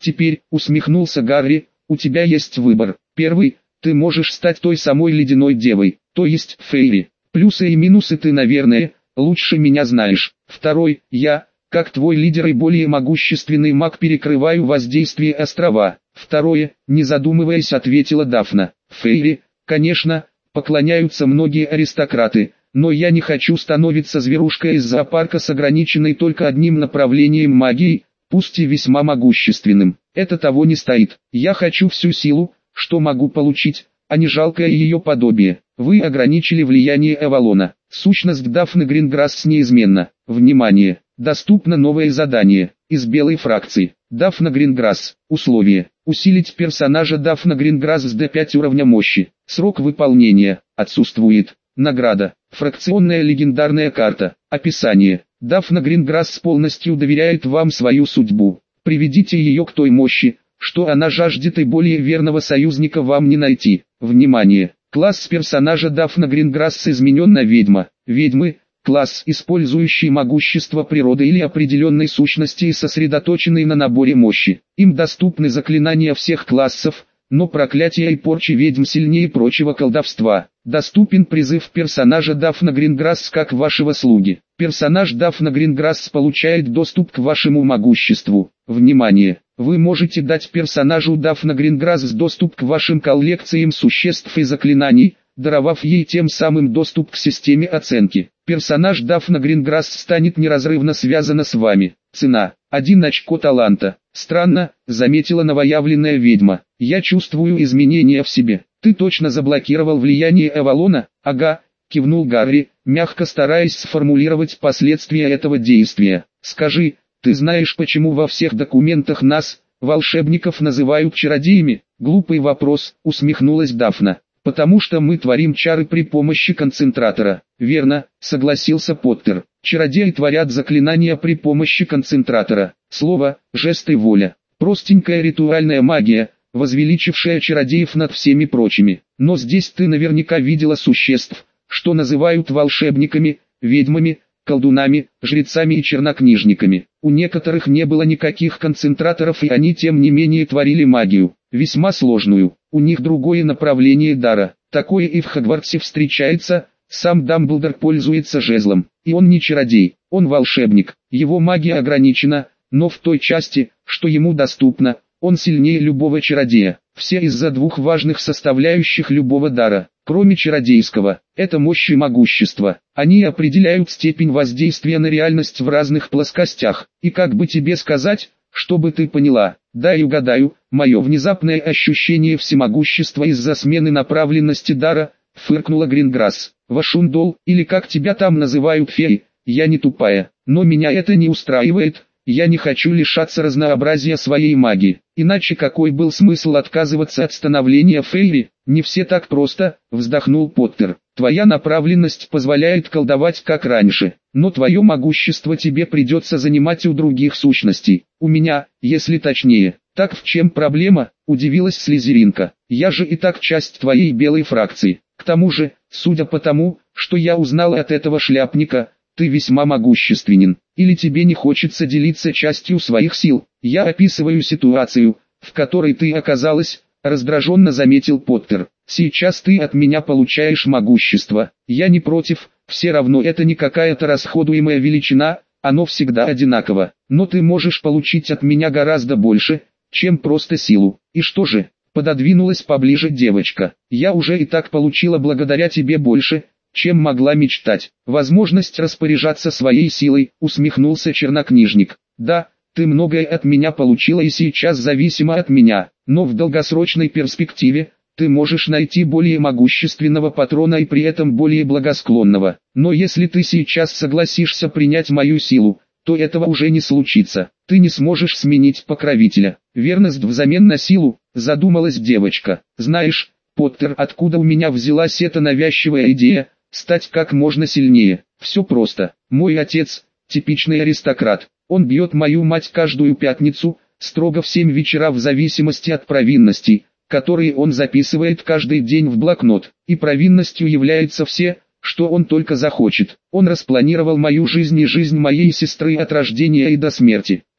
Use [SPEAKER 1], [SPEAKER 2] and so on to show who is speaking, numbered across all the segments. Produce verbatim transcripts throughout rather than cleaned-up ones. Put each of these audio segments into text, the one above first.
[SPEAKER 1] Теперь, усмехнулся Гарри, у тебя есть выбор. Первый, ты можешь стать той самой ледяной девой, то есть Фейри. Плюсы и минусы ты, наверное, лучше меня знаешь. Второй, я, как твой лидер и более могущественный маг, перекрываю воздействие острова. Второе, не задумываясь, ответила Дафна. Фейри, конечно, поклоняются многие аристократы, но я не хочу становиться зверушкой из зоопарка с ограниченной только одним направлением магии, пусть и весьма могущественным. Это того не стоит. Я хочу всю силу, что могу получить, а не жалкое ее подобие. Вы ограничили влияние Авалона. Сущность Дафны Гринграсс неизменна. Внимание! Доступно новое задание. Из белой фракции. Дафна Гринграсс. Условие. Усилить персонажа Дафна Гринграсс с дэ пять уровня мощи. Срок выполнения. Отсутствует. Награда. Фракционная легендарная карта. Описание. Дафна Гринграсс полностью доверяет вам свою судьбу. Приведите ее к той мощи, что она жаждет, и более верного союзника вам не найти. Внимание! Класс персонажа Дафна Гринграсс изменен на ведьма. Ведьмы – класс, использующий могущество природы или определенной сущности и сосредоточенный на наборе мощи. Им доступны заклинания всех классов, но проклятия и порчи ведьм сильнее прочего колдовства. Доступен призыв персонажа Дафна Гринграсс как вашего слуги. Персонаж Дафна Гринграсс получает доступ к вашему могуществу. Внимание! Вы можете дать персонажу Дафна Гринграсс доступ к вашим коллекциям существ и заклинаний, даровав ей тем самым доступ к системе оценки. Персонаж Дафна Гринграсс станет неразрывно связана с вами. Цена – один очко таланта. Странно, заметила новоявленная ведьма. Я чувствую изменения в себе. Ты точно заблокировал влияние Авалона? Ага, кивнул Гарри, мягко стараясь сформулировать последствия этого действия. Скажи, ты знаешь, почему во всех документах нас, волшебников, называют чародеями? Глупый вопрос, усмехнулась Дафна. Потому что мы творим чары при помощи концентратора. Верно, согласился Поттер. Чародеи творят заклинания при помощи концентратора. Слово, жест и воля. Простенькая ритуальная магия, возвеличившая чародеев над всеми прочими. Но здесь ты наверняка видела существ, что называют волшебниками, ведьмами, колдунами, жрецами и чернокнижниками. У некоторых не было никаких концентраторов, и они тем не менее творили магию, весьма сложную. У них другое направление дара. Такое и в Хогвартсе встречается. Сам Дамблдор пользуется жезлом, и он не чародей, он волшебник. Его магия ограничена, но в той части, что ему доступно, он сильнее любого чародея. Все из-за двух важных составляющих любого дара, кроме чародейского, это мощь и могущество. Они определяют степень воздействия на реальность в разных плоскостях. И как бы тебе сказать, чтобы ты поняла, дай угадаю, мое внезапное ощущение всемогущества из-за смены направленности дара, фыркнула Гринграсс. Вашундол, или как тебя там называют, феи, я не тупая, но меня это не устраивает. Я не хочу лишаться разнообразия своей магии, иначе какой был смысл отказываться от становления Фейри? Не все так просто, вздохнул Поттер. Твоя направленность позволяет колдовать как раньше, но твое могущество тебе придется занимать у других сущностей. У меня, если точнее. Так в чем проблема? Удивилась Слизеринка. Я же и так часть твоей белой фракции. К тому же, судя по тому, что я узнал от этого шляпника, ты весьма могущественен, или тебе не хочется делиться частью своих сил. Я описываю ситуацию, в которой ты оказалась, раздраженно заметил Поттер. Сейчас ты от меня получаешь могущество. Я не против, все равно это не какая-то расходуемая величина, оно всегда одинаково. Но ты можешь получить от меня гораздо больше, чем просто силу. И что же? Пододвинулась поближе девочка. Я уже и так получила благодаря тебе больше, чем могла мечтать. Возможность распоряжаться своей силой, усмехнулся чернокнижник. Да, ты многое от меня получила и сейчас зависима от меня, но в долгосрочной перспективе, ты можешь найти более могущественного патрона и при этом более благосклонного. Но если ты сейчас согласишься принять мою силу, то этого уже не случится. Ты не сможешь сменить покровителя. Верность взамен на силу, задумалась девочка. Знаешь, Поттер, откуда у меня взялась эта навязчивая идея? Стать как можно сильнее. Все просто. Мой отец, типичный аристократ. Он бьет мою мать каждую пятницу, строго в семь вечера в зависимости от провинностей, которые он записывает каждый день в блокнот. И провинностью является все, что он только захочет. Он распланировал мою жизнь и жизнь моей сестры от рождения и до смерти.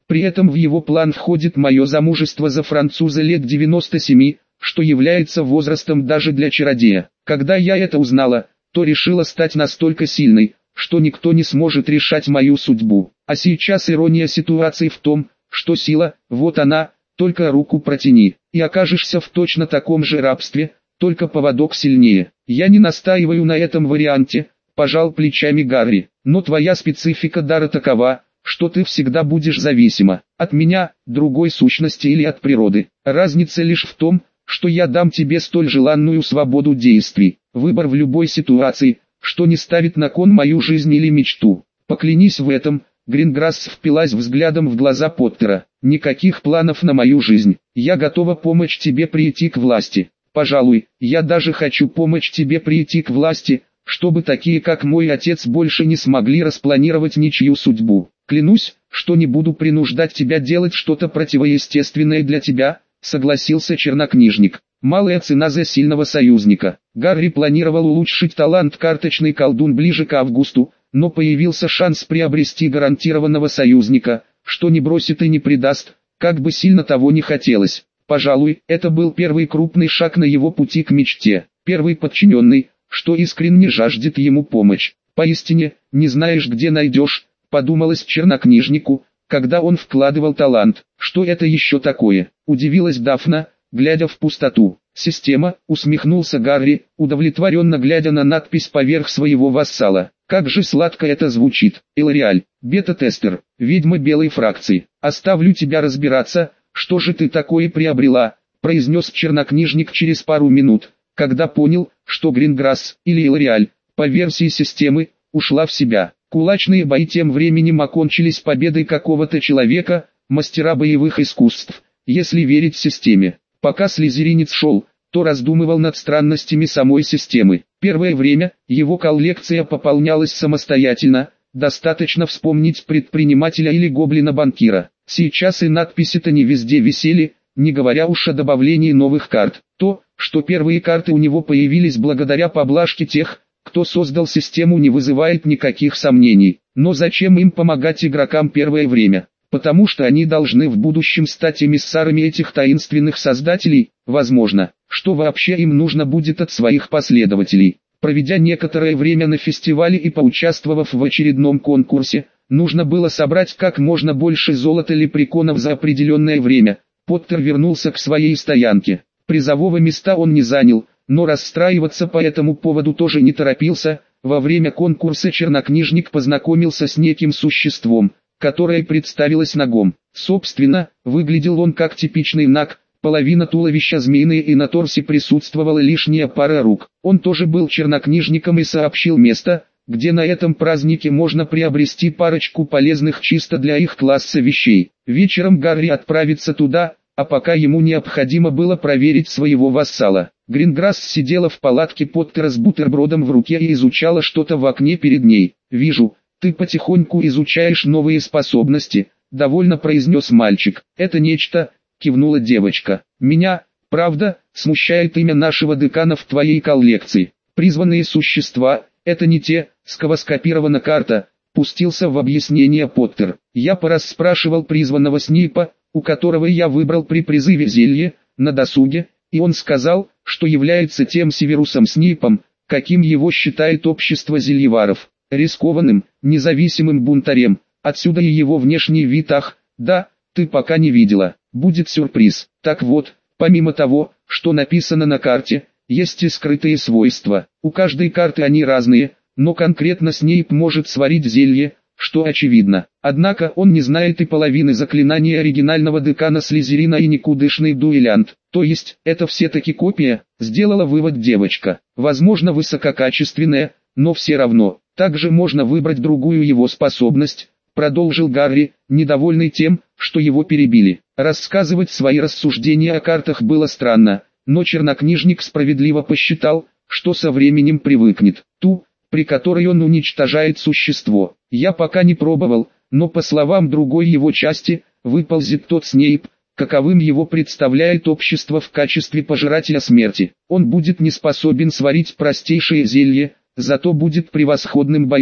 [SPEAKER 1] При этом в его план входит мое замужество за француза лет девяноста семи, что является возрастом даже для чародея. Когда я это узнала, то решила стать настолько сильной, что никто не сможет решать мою судьбу. А сейчас ирония ситуации в том, что сила, вот она, только руку протяни, и окажешься в точно таком же рабстве, только поводок сильнее. Я не настаиваю на этом варианте, пожал плечами Гарри, но твоя специфика дара такова, что ты всегда будешь зависима от меня, другой сущности или от природы. Разница лишь в том, что я дам тебе столь желанную свободу действий, выбор в любой ситуации, что не ставит на кон мою жизнь или мечту. Поклянись в этом. Гринграсс впилась взглядом в глаза Поттера. Никаких планов на мою жизнь. Я готова помочь тебе прийти к власти. Пожалуй, я даже хочу помочь тебе прийти к власти, чтобы такие как мой отец больше не смогли распланировать ничью судьбу. Клянусь, что не буду принуждать тебя делать что-то противоестественное для тебя, согласился чернокнижник. Малая цена за сильного союзника. Гарри планировал улучшить талант карточный колдун ближе к августу, но появился шанс приобрести гарантированного союзника, что не бросит и не предаст, как бы сильно того не хотелось. Пожалуй, это был первый крупный шаг на его пути к мечте, первый подчиненный, что искренне жаждет ему помощь. Поистине, не знаешь, где найдешь, подумалось чернокнижнику, когда он вкладывал талант. Что это еще такое? Удивилась Дафна, глядя в пустоту. Система, усмехнулся Гарри, удовлетворенно глядя на надпись поверх своего вассала. Как же сладко это звучит. Элориаль, бета-тестер, ведьма белой фракции. Оставлю тебя разбираться, что же ты такое приобрела, произнес чернокнижник через пару минут, когда понял, что Гринграсс, или Элориаль, по версии системы, ушла в себя. Кулачные бои тем временем окончились победой какого-то человека, мастера боевых искусств, если верить системе. Пока слизеринец шел, то раздумывал над странностями самой системы. Первое время, его коллекция пополнялась самостоятельно, достаточно вспомнить предпринимателя или гоблина-банкира. Сейчас и надписи-то не везде висели, не говоря уж о добавлении новых карт. То, что первые карты у него появились благодаря поблажке тех, кто создал систему, не вызывает никаких сомнений. Но зачем им помогать игрокам первое время? Потому что они должны в будущем стать эмиссарами этих таинственных создателей, возможно, что вообще им нужно будет от своих последователей. Проведя некоторое время на фестивале и поучаствовав в очередном конкурсе, нужно было собрать как можно больше золота лепреконов за определенное время. Поттер вернулся к своей стоянке. Призового места он не занял, но расстраиваться по этому поводу тоже не торопился. Во время конкурса чернокнижник познакомился с неким существом, которое представилось нагом. Собственно, выглядел он как типичный наг, половина туловища змеиная и на торсе присутствовала лишняя пара рук. Он тоже был чернокнижником и сообщил место, где на этом празднике можно приобрести парочку полезных чисто для их класса вещей. Вечером Гарри отправится туда, а пока ему необходимо было проверить своего вассала. Гринграсс сидела в палатке Поттера с бутербродом в руке и изучала что-то в окне перед ней. «Вижу, ты потихоньку изучаешь новые способности», — довольно произнес мальчик. «Это нечто», — кивнула девочка. «Меня, правда, смущает имя нашего декана в твоей коллекции. Призванные существа, это не те, с кого скопирована карта», — пустился в объяснение Поттер. «Я порасспрашивал призванного Снейпа, у которого я выбрал при призыве зелье, на досуге, и он сказал, что является тем Северусом Снейпом, каким его считает общество зельеваров, рискованным, независимым бунтарем. Отсюда и его внешний вид. Ах, да, ты пока не видела, будет сюрприз. Так вот, помимо того, что написано на карте, есть и скрытые свойства. У каждой карты они разные, но конкретно Снейп может сварить зелье, что очевидно. Однако он не знает и половины заклинаний оригинального декана Слизерина и никудышный дуэлянт. То есть, это все-таки копия, сделала вывод девочка. Возможно, высококачественная, но все равно. Также можно выбрать другую его способность, продолжил Гарри, недовольный тем, что его перебили. Рассказывать свои рассуждения о картах было странно, но чернокнижник справедливо посчитал, что со временем привыкнет. Ту, при которой он уничтожает существо. Я пока не пробовал, но по словам другой его части, выползет тот Снейп, каковым его представляет общество в качестве пожирателя смерти. Он будет не способен сварить простейшее зелье, зато будет превосходным бойцом.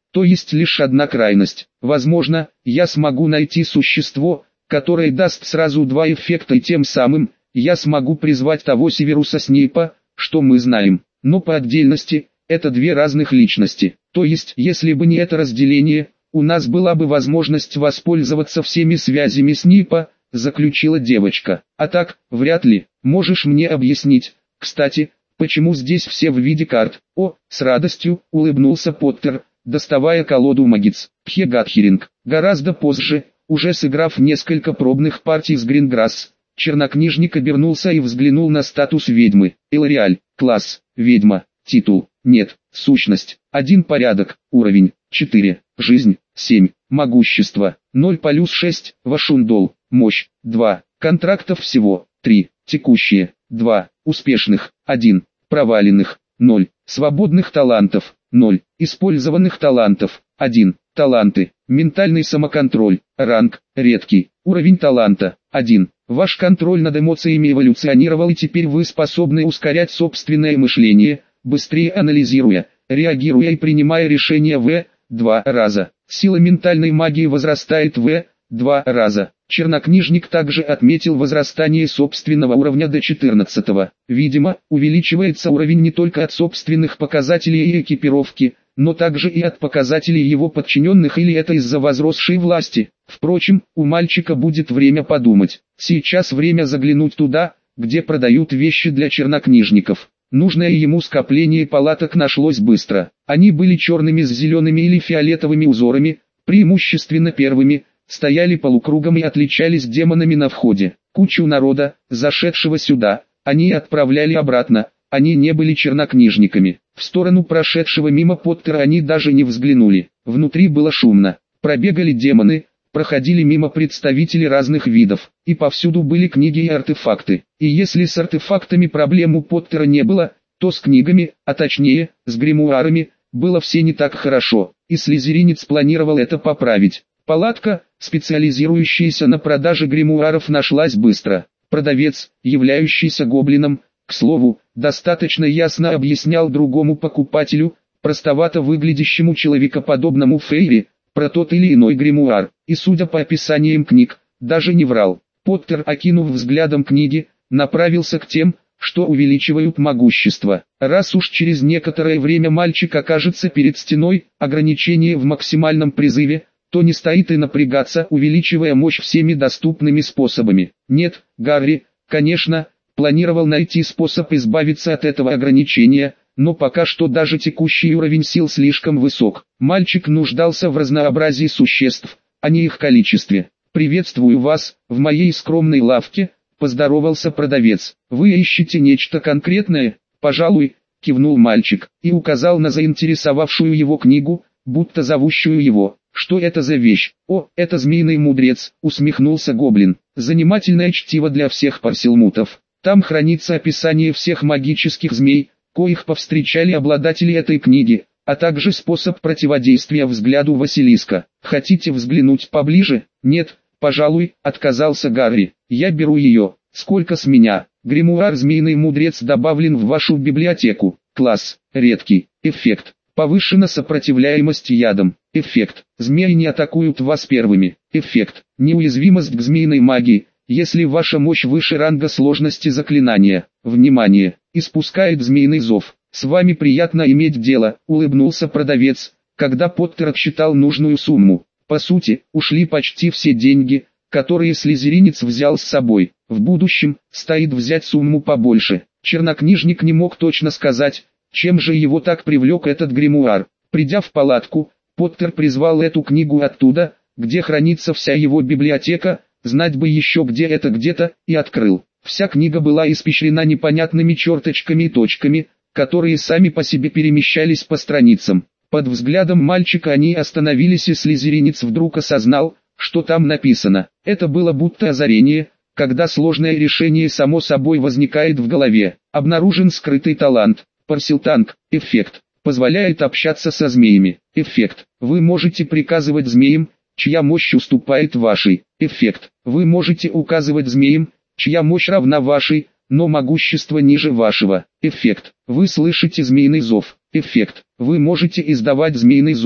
[SPEAKER 1] то есть лишь одна крайность. Возможно, я смогу найти существо, которое даст сразу два эффекта, и тем самым я смогу призвать того Северуса Снейпа, что мы знаем. Но по отдельности, это две разных личности. То есть, если бы не это разделение, у нас была бы возможность воспользоваться всеми связями Снейпа, заключила девочка. А так, вряд ли. Можешь мне объяснить, кстати, почему здесь все в виде карт? О, с радостью, улыбнулся Поттер, доставая колоду Магиц. Пхегатхеринг. Гораздо позже, уже сыграв несколько пробных партий с Гринграсс, чернокнижник обернулся и взглянул на статус ведьмы. Элориаль, класс, ведьма, титул, нет, сущность, один порядок, уровень, четыре, жизнь, семь, могущество, ноль плюс шесть, Вашундол, мощь, два, контрактов всего, три, текущие, два, успешных, один, проваленных, ноль, свободных талантов, ноль, использованных талантов, один, таланты, ментальный самоконтроль, ранг, редкий, уровень таланта, один. Ваш контроль над эмоциями эволюционировал, и теперь вы способны ускорять собственное мышление, быстрее анализируя, реагируя и принимая решения в два раза. Сила ментальной магии возрастает в два раза. Чернокнижник также отметил возрастание собственного уровня до четырнадцатого. Видимо, увеличивается уровень не только от собственных показателей и экипировки, но также и от показателей его подчиненных, или это из-за возросшей власти. Впрочем, у мальчика будет время подумать. Сейчас время заглянуть туда, где продают вещи для чернокнижников. Нужное ему скопление палаток нашлось быстро. Они были черными с зелеными или фиолетовыми узорами, преимущественно первыми, стояли полукругом и отличались демонами на входе. Кучу народа, зашедшего сюда, они отправляли обратно. Они не были чернокнижниками. В сторону прошедшего мимо Поттера они даже не взглянули. Внутри было шумно. Пробегали демоны, проходили мимо представители разных видов, и повсюду были книги и артефакты. И если с артефактами проблем у Поттера не было, то с книгами, а точнее, с гримуарами, было все не так хорошо, и слизеринец планировал это поправить. Палатка, специализирующаяся на продаже гримуаров, нашлась быстро. Продавец, являющийся гоблином, к слову, достаточно ясно объяснял другому покупателю, простовато выглядящему человекоподобному фейри, про тот или иной гримуар, и судя по описаниям книг, даже не врал. Поттер, окинув взглядом книги, направился к тем, что увеличивают могущество. Раз уж через некоторое время мальчик окажется перед стеной ограничения в максимальном призыве, то не стоит и напрягаться, увеличивая мощь всеми доступными способами. Нет, Гарри, конечно, планировал найти способ избавиться от этого ограничения, но пока что даже текущий уровень сил слишком высок. Мальчик нуждался в разнообразии существ, а не их количестве. «Приветствую вас, в моей скромной лавке», — поздоровался продавец. «Вы ищете нечто конкретное?» «Пожалуй», — кивнул мальчик, и указал на заинтересовавшую его книгу, будто зовущую его. «Что это за вещь?» «О, это змеиный мудрец», — усмехнулся гоблин. «Занимательное чтиво для всех парселмутов. Там хранится описание всех магических змей, коих повстречали обладатели этой книги, а также способ противодействия взгляду Василиска. Хотите взглянуть поближе?» «Нет, пожалуй», — отказался Гарри. «Я беру ее. Сколько с меня?» «Гримуар Змеиный мудрец добавлен в вашу библиотеку. Класс. Редкий. Эффект. Повышена сопротивляемость ядам. Эффект. Змеи не атакуют вас первыми. Эффект. Неуязвимость к змеиной магии, если ваша мощь выше ранга сложности заклинания. Внимание! Испускает змеиный зов. «С вами приятно иметь дело», — улыбнулся продавец, когда Поттер отсчитал нужную сумму. По сути, ушли почти все деньги, которые слизеринец взял с собой. В будущем, стоит взять сумму побольше. Чернокнижник не мог точно сказать, чем же его так привлек этот гримуар. Придя в палатку, Поттер призвал эту книгу оттуда, где хранится вся его библиотека, знать бы еще где это где-то, и открыл. Вся книга была испещрена непонятными черточками и точками, которые сами по себе перемещались по страницам. Под взглядом мальчика они остановились, и слизеринец вдруг осознал, что там написано. Это было будто озарение, когда сложное решение само собой возникает в голове. Обнаружен скрытый талант. Парселтанг. Эффект. Позволяет общаться со змеями. Эффект. Вы можете приказывать змеям, чья мощь уступает вашей. Эффект. Вы можете указывать змеям, чья мощь равна вашей, но могущество ниже вашего. Эффект. Вы слышите змеиный зов. Эффект. Вы можете издавать змеиный зов.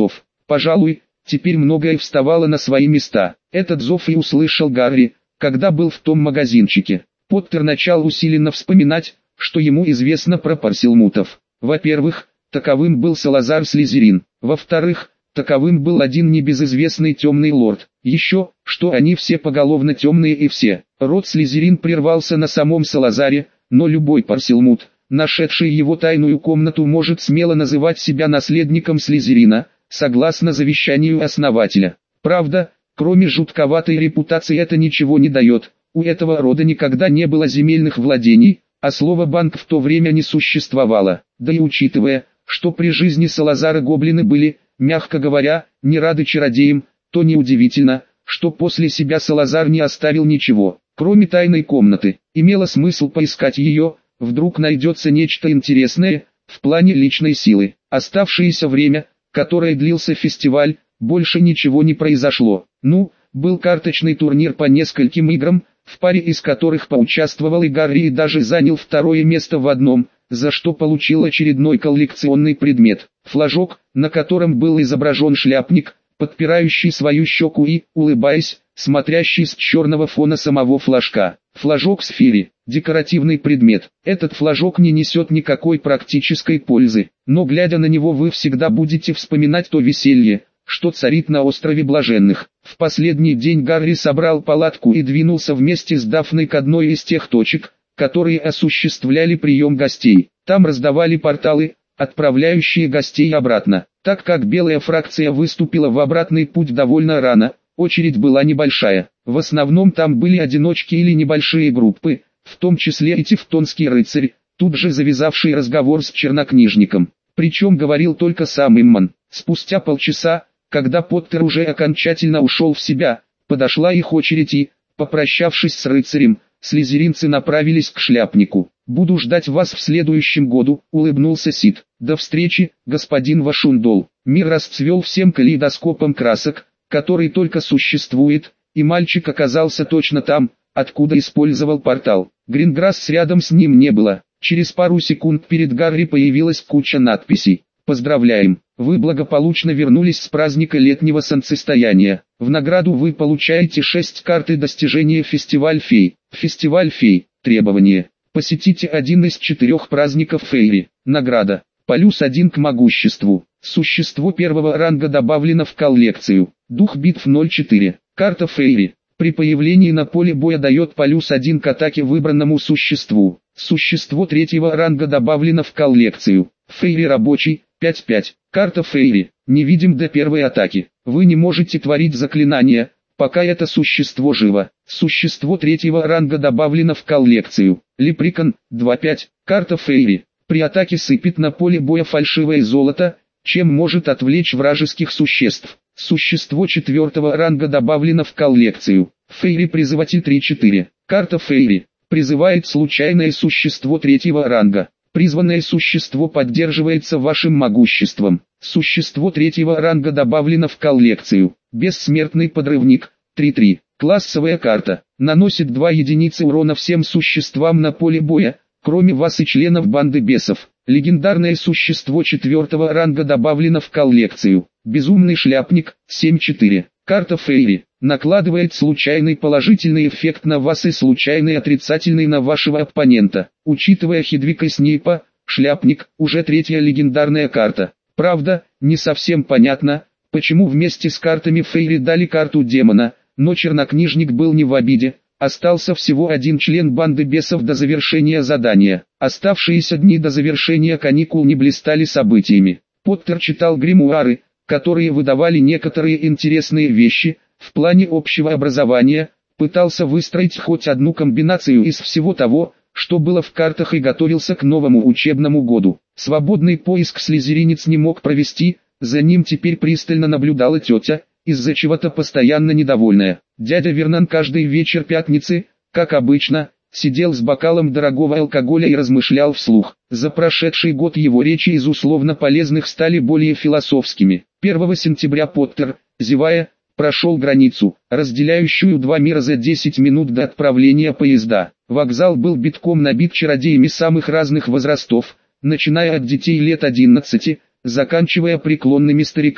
[SPEAKER 1] Пожалуй, теперь многое вставало на свои места. Этот зов и услышал Гарри, когда был в том магазинчике. Поттер начал усиленно вспоминать, что ему известно про Парселмутов. Во-первых, таковым был Салазар Слизерин. Во-вторых, таковым был один небезызвестный темный лорд. Еще, что они все поголовно темные и все. Род Слизерин прервался на самом Салазаре, но любой Парселмут, нашедший его тайную комнату, может смело называть себя наследником Слизерина, согласно завещанию основателя. Правда, кроме жутковатой репутации это ничего не дает. У этого рода никогда не было земельных владений, а слово «банк» в то время не существовало. Да и учитывая, что при жизни Салазара гоблины были, мягко говоря, не рады чародеям, то неудивительно, что после себя Салазар не оставил ничего, кроме тайной комнаты. Имело смысл поискать ее, вдруг найдется нечто интересное, в плане личной силы. Оставшееся время, которое длился фестиваль, больше ничего не произошло. Ну, был карточный турнир по нескольким играм, в паре из которых поучаствовал и Гарри и даже занял второе место в одном, за что получил очередной коллекционный предмет. Флажок, на котором был изображен шляпник, подпирающий свою щеку и, улыбаясь, смотрящий с черного фона самого флажка. Флажок с фири, декоративный предмет. Этот флажок не несет никакой практической пользы, но глядя на него вы всегда будете вспоминать то веселье, что царит на острове Блаженных. В последний день Гарри собрал палатку и двинулся вместе с Дафной к одной из тех точек, которые осуществляли прием гостей. Там раздавали порталы, отправляющие гостей обратно. Так как белая фракция выступила в обратный путь довольно рано, очередь была небольшая. В основном там были одиночки или небольшие группы, в том числе и Тевтонский рыцарь, тут же завязавший разговор с чернокнижником. Причем говорил только сам Имман. Спустя полчаса, когда Поттер уже окончательно ушел в себя, подошла их очередь и, попрощавшись с рыцарем, слизеринцы направились к шляпнику. «Буду ждать вас в следующем году», — улыбнулся Сид. «До встречи, господин Вашундол». Мир расцвел всем калейдоскопом красок, который только существует, и мальчик оказался точно там, откуда использовал портал. Гринграсс рядом с ним не было. Через пару секунд перед Гарри появилась куча надписей. «Поздравляем! Вы благополучно вернулись с праздника летнего солнцестояния. В награду вы получаете шесть карты достижения Фестиваль Фей. Фестиваль Фей. Требования. Посетите один из четырех праздников Фейри. Награда. Плюс один к могуществу. Существо первого ранга добавлено в коллекцию. Дух битв ноль четыре. Карта Фейри. При появлении на поле боя дает плюс один к атаке выбранному существу. Существо третьего ранга добавлено в коллекцию. Фейри рабочий, пять пять. Карта Фейри. Невидим до первой атаки. Вы не можете творить заклинания, пока это существо живо. Существо третьего ранга добавлено в коллекцию. Лепрекон, два пять. Карта Фейри. При атаке сыпет на поле боя фальшивое золото, чем может отвлечь вражеских существ. Существо четвертого ранга добавлено в коллекцию. Фейри призыватель три четыре. Карта Фейри. Призывает случайное существо третьего ранга. Призванное существо поддерживается вашим могуществом. Существо третьего ранга добавлено в коллекцию. Бессмертный подрывник, три три. Классовая карта. Наносит два единицы урона всем существам на поле боя, кроме вас и членов банды бесов. Легендарное существо четвертого ранга добавлено в коллекцию. Безумный шляпник, семь четыре. Карта Фейри. Накладывает случайный положительный эффект на вас и случайный отрицательный на вашего оппонента. Учитывая Хедвига Снейпа, шляпник, уже третья легендарная карта. Правда, не совсем понятно, почему вместе с картами Фейри дали карту демона, но чернокнижник был не в обиде. Остался всего один член банды бесов до завершения задания. Оставшиеся дни до завершения каникул не блистали событиями. Поттер читал гримуары, которые выдавали некоторые интересные вещи, в плане общего образования, пытался выстроить хоть одну комбинацию из всего того, что было в картах, и готовился к новому учебному году. Свободный поиск слизеринец не мог провести, за ним теперь пристально наблюдала тетя, из-за чего-то постоянно недовольная. Дядя Вернон каждый вечер пятницы, как обычно, сидел с бокалом дорогого алкоголя и размышлял вслух. За прошедший год его речи из условно полезных стали более философскими. первого сентября Поттер, зевая, прошел границу, разделяющую два мира за десять минут до отправления поезда. Вокзал был битком набит чародеями самых разных возрастов, начиная от детей лет одиннадцати, заканчивая преклонными стариками.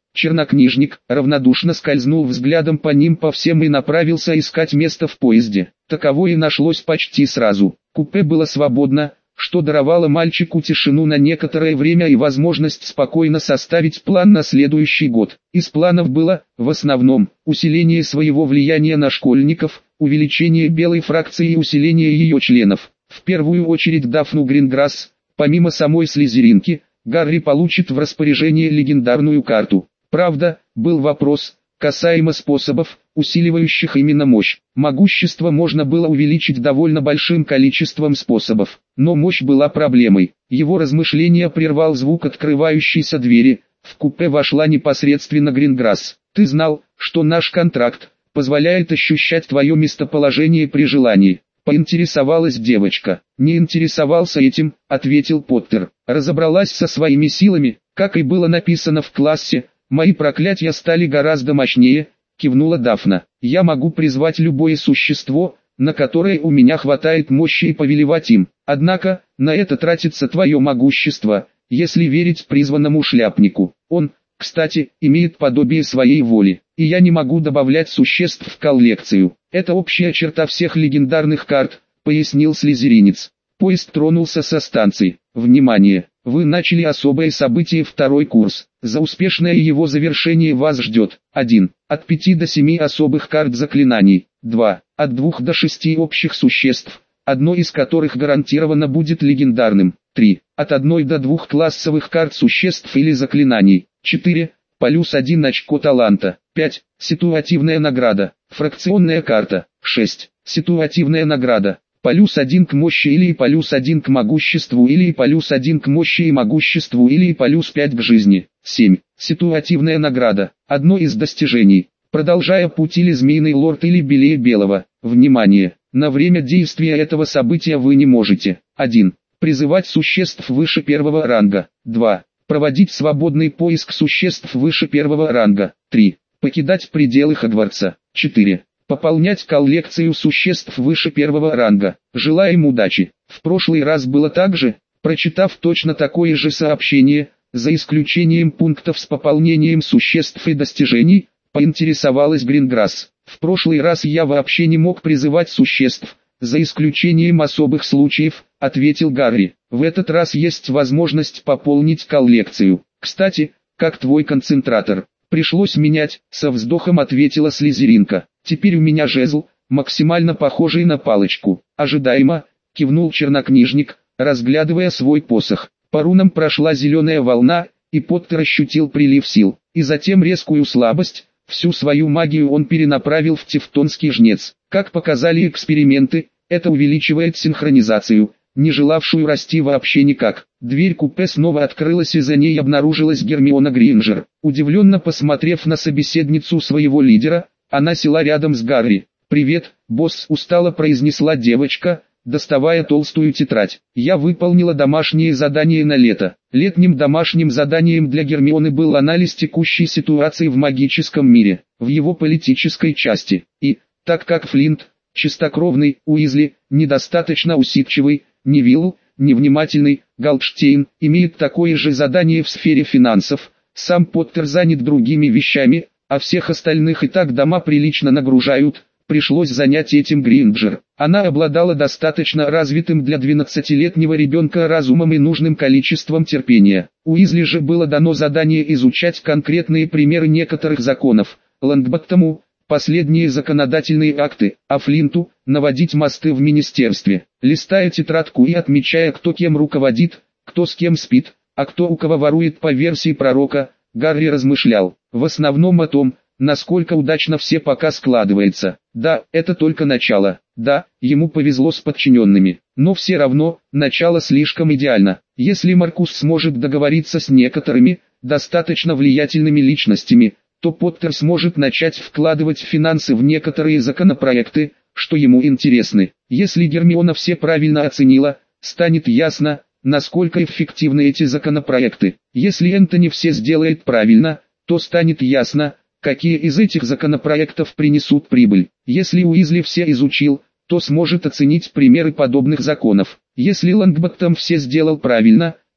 [SPEAKER 1] Чернокнижник равнодушно скользнул взглядом по ним по всем и направился искать место в поезде. Таковое нашлось почти сразу. Купе было свободно, что даровало мальчику тишину на некоторое время и возможность спокойно составить план на следующий год. Из планов было, в основном, усиление своего влияния на школьников, увеличение белой фракции и усиление ее членов. В первую очередь Дафну Гринграсс, помимо самой Слизеринки, Гарри получит в распоряжение легендарную карту. Правда, был вопрос, касаемо способов, усиливающих именно мощь. Могущество можно было увеличить довольно большим количеством способов, но мощь была проблемой. Его размышления прервал звук открывающейся двери. В купе вошла непосредственно Гринграсс. «Ты знал, что наш контракт позволяет ощущать твое местоположение при желании?» — поинтересовалась девочка. «Не интересовался этим», — ответил Поттер. «Разобралась со своими силами, как и было написано в классе. Мои проклятия стали гораздо мощнее», — кивнула Дафна. «Я могу призвать любое существо, на которое у меня хватает мощи, и повелевать им. Однако, на это тратится твое могущество, если верить призванному шляпнику. Он, кстати, имеет подобие своей воли, и я не могу добавлять существ в коллекцию. Это общая черта всех легендарных карт», — пояснил слизеринец. Поезд тронулся со станции. «Внимание! Вы начали особое событие, второй курс. За успешное его завершение вас ждет один. От пяти до семи особых карт заклинаний. два. От двух до шести общих существ, одно из которых гарантированно будет легендарным. три. От одной до двух классовых карт существ или заклинаний. четыре. Плюс один очко таланта. пять. Ситуативная награда. Фракционная карта. шесть. Ситуативная награда. Плюс один к мощи или плюс один к могуществу или плюс один к мощи и могуществу или плюс пять к жизни. семь. Ситуативная награда. Одно из достижений. Продолжая путь или Змеиный Лорд или Белее Белого. Внимание! На время действия этого события вы не можете. один. Призывать существ выше первого ранга. два. Проводить свободный поиск существ выше первого ранга. три. Покидать пределы Хогвартса. четыре. Пополнять коллекцию существ выше первого ранга. Желаем удачи. В прошлый раз было так же. Прочитав точно такое же сообщение, за исключением пунктов с пополнением существ и достижений, поинтересовалась Гринграсс. В прошлый раз я вообще не мог призывать существ, за исключением особых случаев, ответил Гарри. В этот раз есть возможность пополнить коллекцию. Кстати, как твой концентратор? Пришлось менять, со вздохом ответила Слизеринка. Теперь у меня жезл, максимально похожий на палочку. Ожидаемо, кивнул чернокнижник, разглядывая свой посох. По рунам прошла зеленая волна, и Поттер ощутил прилив сил. И затем резкую слабость, всю свою магию он перенаправил в тевтонский жнец. Как показали эксперименты, это увеличивает синхронизацию, не желавшую расти вообще никак. Дверь купе снова открылась, и за ней обнаружилась Гермиона Грейнджер. Удивленно посмотрев на собеседницу своего лидера, она села рядом с Гарри. «Привет, босс», — устало произнесла девочка, доставая толстую тетрадь. «Я выполнила домашнее задание на лето». Летним домашним заданием для Гермионы был анализ текущей ситуации в магическом мире, в его политической части. И, так как Флинт, чистокровный, Уизли, недостаточно усидчивый, Невилл, невнимательный, Галпштейн, имеет такое же задание в сфере финансов, сам Поттер занят другими вещами, а всех остальных и так дома прилично нагружают, пришлось занять этим Грейнджер. Она обладала достаточно развитым для двенадцатилетнего ребенка разумом и нужным количеством терпения. Уизли же было дано задание изучать конкретные примеры некоторых законов, Лонгботтому – последние законодательные акты, а Флинту – наводить мосты в министерстве. Листая тетрадку и отмечая, кто кем руководит, кто с кем спит, а кто у кого ворует по версии пророка, Гарри размышлял, в основном о том, насколько удачно все пока складывается. Да, это только начало. Да, ему повезло с подчиненными. Но все равно, начало слишком идеально. Если Маркус сможет договориться с некоторыми, достаточно влиятельными личностями, то Поттер сможет начать вкладывать финансы в некоторые законопроекты, что ему интересны. Если Гермиона все правильно оценила, станет ясно, насколько эффективны эти законопроекты. Если Энтони все сделает правильно, то станет ясно, какие из этих законопроектов принесут прибыль. Если Уизли все изучил, то сможет оценить примеры подобных законов. Если Лонгботтом все сделал правильно,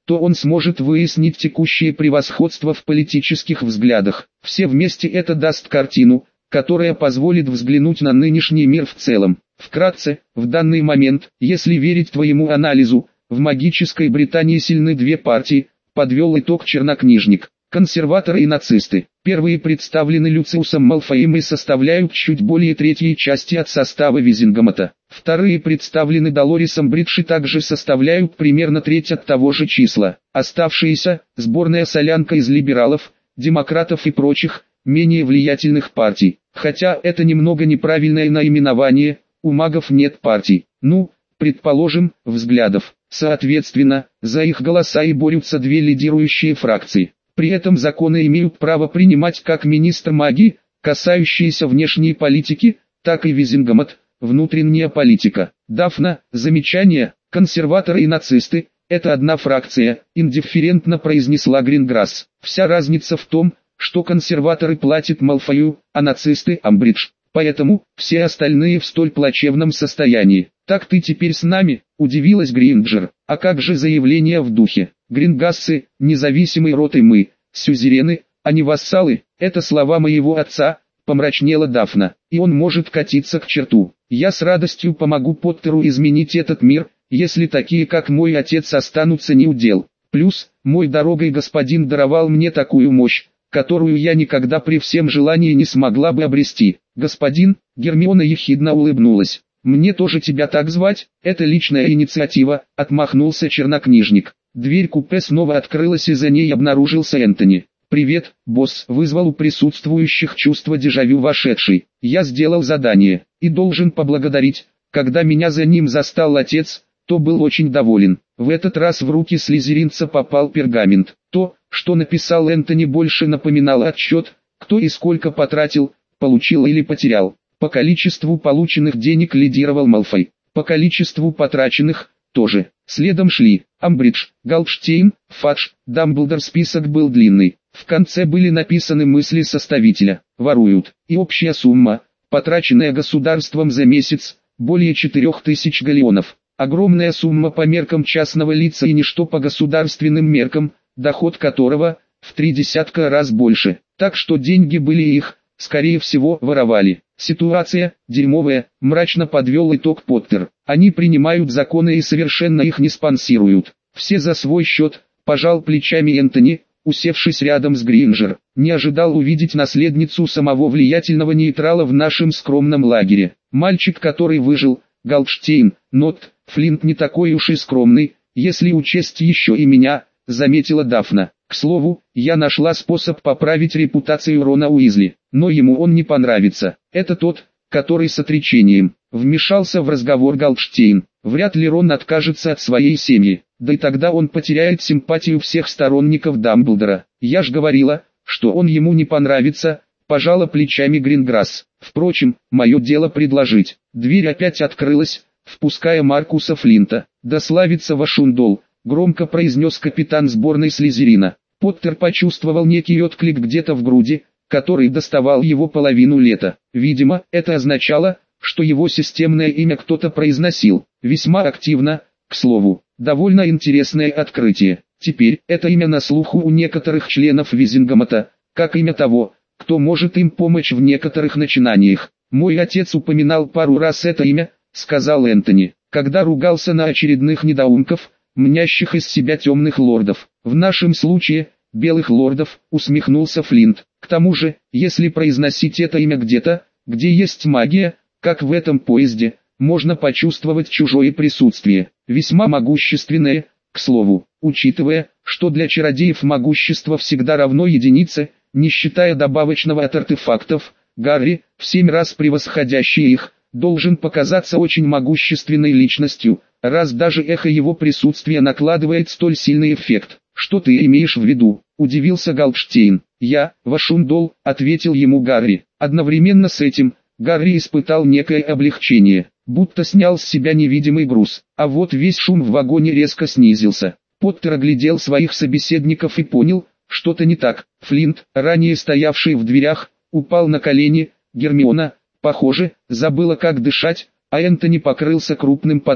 [SPEAKER 1] то он сможет выяснить текущее превосходство в политических взглядах. Все вместе это даст картину, которая позволит взглянуть на нынешний мир в целом. Вкратце, в данный момент, если верить твоему анализу, в магической Британии сильны две партии, подвел итог чернокнижник. Консерваторы и нацисты. Первые представлены Люциусом Малфоем и составляют чуть более третьей части от состава Визингомота. Вторые представлены Долоресом Бридж и также составляют примерно треть от того же числа. Оставшиеся – сборная солянка из либералов, демократов и прочих, менее влиятельных партий. Хотя это немного неправильное наименование, у магов нет партий. Ну, предположим, взглядов. Соответственно, за их голоса и борются две лидирующие фракции. При этом законы имеют право принимать как министр магии, касающиеся внешней политики, так и Визингомот, внутренняя политика. Дафна, замечание, консерваторы и нацисты – это одна фракция, индифферентно произнесла Гринграсс. Вся разница в том, что консерваторы платят Малфою, а нацисты – Амбридж. Поэтому, все остальные в столь плачевном состоянии. «Так ты теперь с нами?» – удивилась Гринджер. «А как же заявление в духе? Грингассы, независимый род и мы, сюзерены, а не вассалы, это слова моего отца», – помрачнела Дафна. «И он может катиться к черту. Я с радостью помогу Поттеру изменить этот мир, если такие как мой отец останутся неудел. Плюс, мой дорогой господин даровал мне такую мощь, которую я никогда при всем желании не смогла бы обрести». «Господин», — Гермиона ехидно улыбнулась. «Мне тоже тебя так звать? Это личная инициатива», — отмахнулся чернокнижник. Дверь купе снова открылась и за ней обнаружился Энтони. «Привет, босс», — вызвал у присутствующих чувство дежавю вошедший. «Я сделал задание, и должен поблагодарить. Когда меня за ним застал отец, то был очень доволен. В этот раз в руки слизеринца попал пергамент. То, что написал Энтони, больше напоминало отчет, кто и сколько потратил, получил или потерял. По количеству полученных денег лидировал Малфой. По количеству потраченных – тоже. Следом шли Амбридж, Галпштейн, Фадж, Дамблдор. Список был длинный. В конце были написаны мысли составителя. Воруют. И общая сумма, потраченная государством за месяц, более четырех тысяч галеонов. Огромная сумма по меркам частного лица и ничто по государственным меркам, доход которого в три десятка раз больше. Так что деньги были их, скорее всего, воровали. Ситуация дерьмовая, мрачно подвел итог Поттер. Они принимают законы и совершенно их не спонсируют. Все за свой счет, пожал плечами Энтони, усевшись рядом с Гринджер. Не ожидал увидеть наследницу самого влиятельного нейтрала в нашем скромном лагере. Мальчик, который выжил, Галпштейн, Нот, Флинт не такой уж и скромный, если учесть еще и меня, заметила Дафна. К слову, я нашла способ поправить репутацию Рона Уизли, но ему он не понравится. Это тот, который с отречением. Вмешался в разговор Галпштейн. Вряд ли Рон откажется от своей семьи, да и тогда он потеряет симпатию всех сторонников Дамблдора. Я ж говорила, что он ему не понравится, пожала плечами Гринграсс. Впрочем, мое дело предложить. Дверь опять открылась, впуская Маркуса Флинта. «Да славится Вашундол», — громко произнес капитан сборной Слизерина. Поттер почувствовал некий отклик где-то в груди, который доставал его половину лета. Видимо, это означало, что его системное имя кто-то произносил, весьма активно, к слову. Довольно интересное открытие. Теперь, это имя на слуху у некоторых членов Визингомота, как имя того, кто может им помочь в некоторых начинаниях. «Мой отец упоминал пару раз это имя», — сказал Энтони, когда ругался на очередных недоумков, мнящих из себя темных лордов. «В нашем случае, белых лордов», — усмехнулся Флинт. «К тому же, если произносить это имя где-то, где есть магия, как в этом поезде, можно почувствовать чужое присутствие, весьма могущественное, к слову, учитывая, что для чародеев могущество всегда равно единице, не считая добавочного от артефактов, Гарри, в семь раз превосходящий их, должен показаться очень могущественной личностью, раз даже эхо его присутствия накладывает столь сильный эффект». «Что ты имеешь в виду?» – удивился Галпштейн. «Я, Вашундол», – ответил ему Гарри. Одновременно с этим, Гарри испытал некое облегчение, будто снял с себя невидимый груз, а вот весь шум в вагоне резко снизился. Поттер оглядел своих собеседников и понял, что-то не так. Флинт, ранее стоявший в дверях, упал на колени, Гермиона, похоже, забыла как дышать, а Энтони покрылся крупным потом.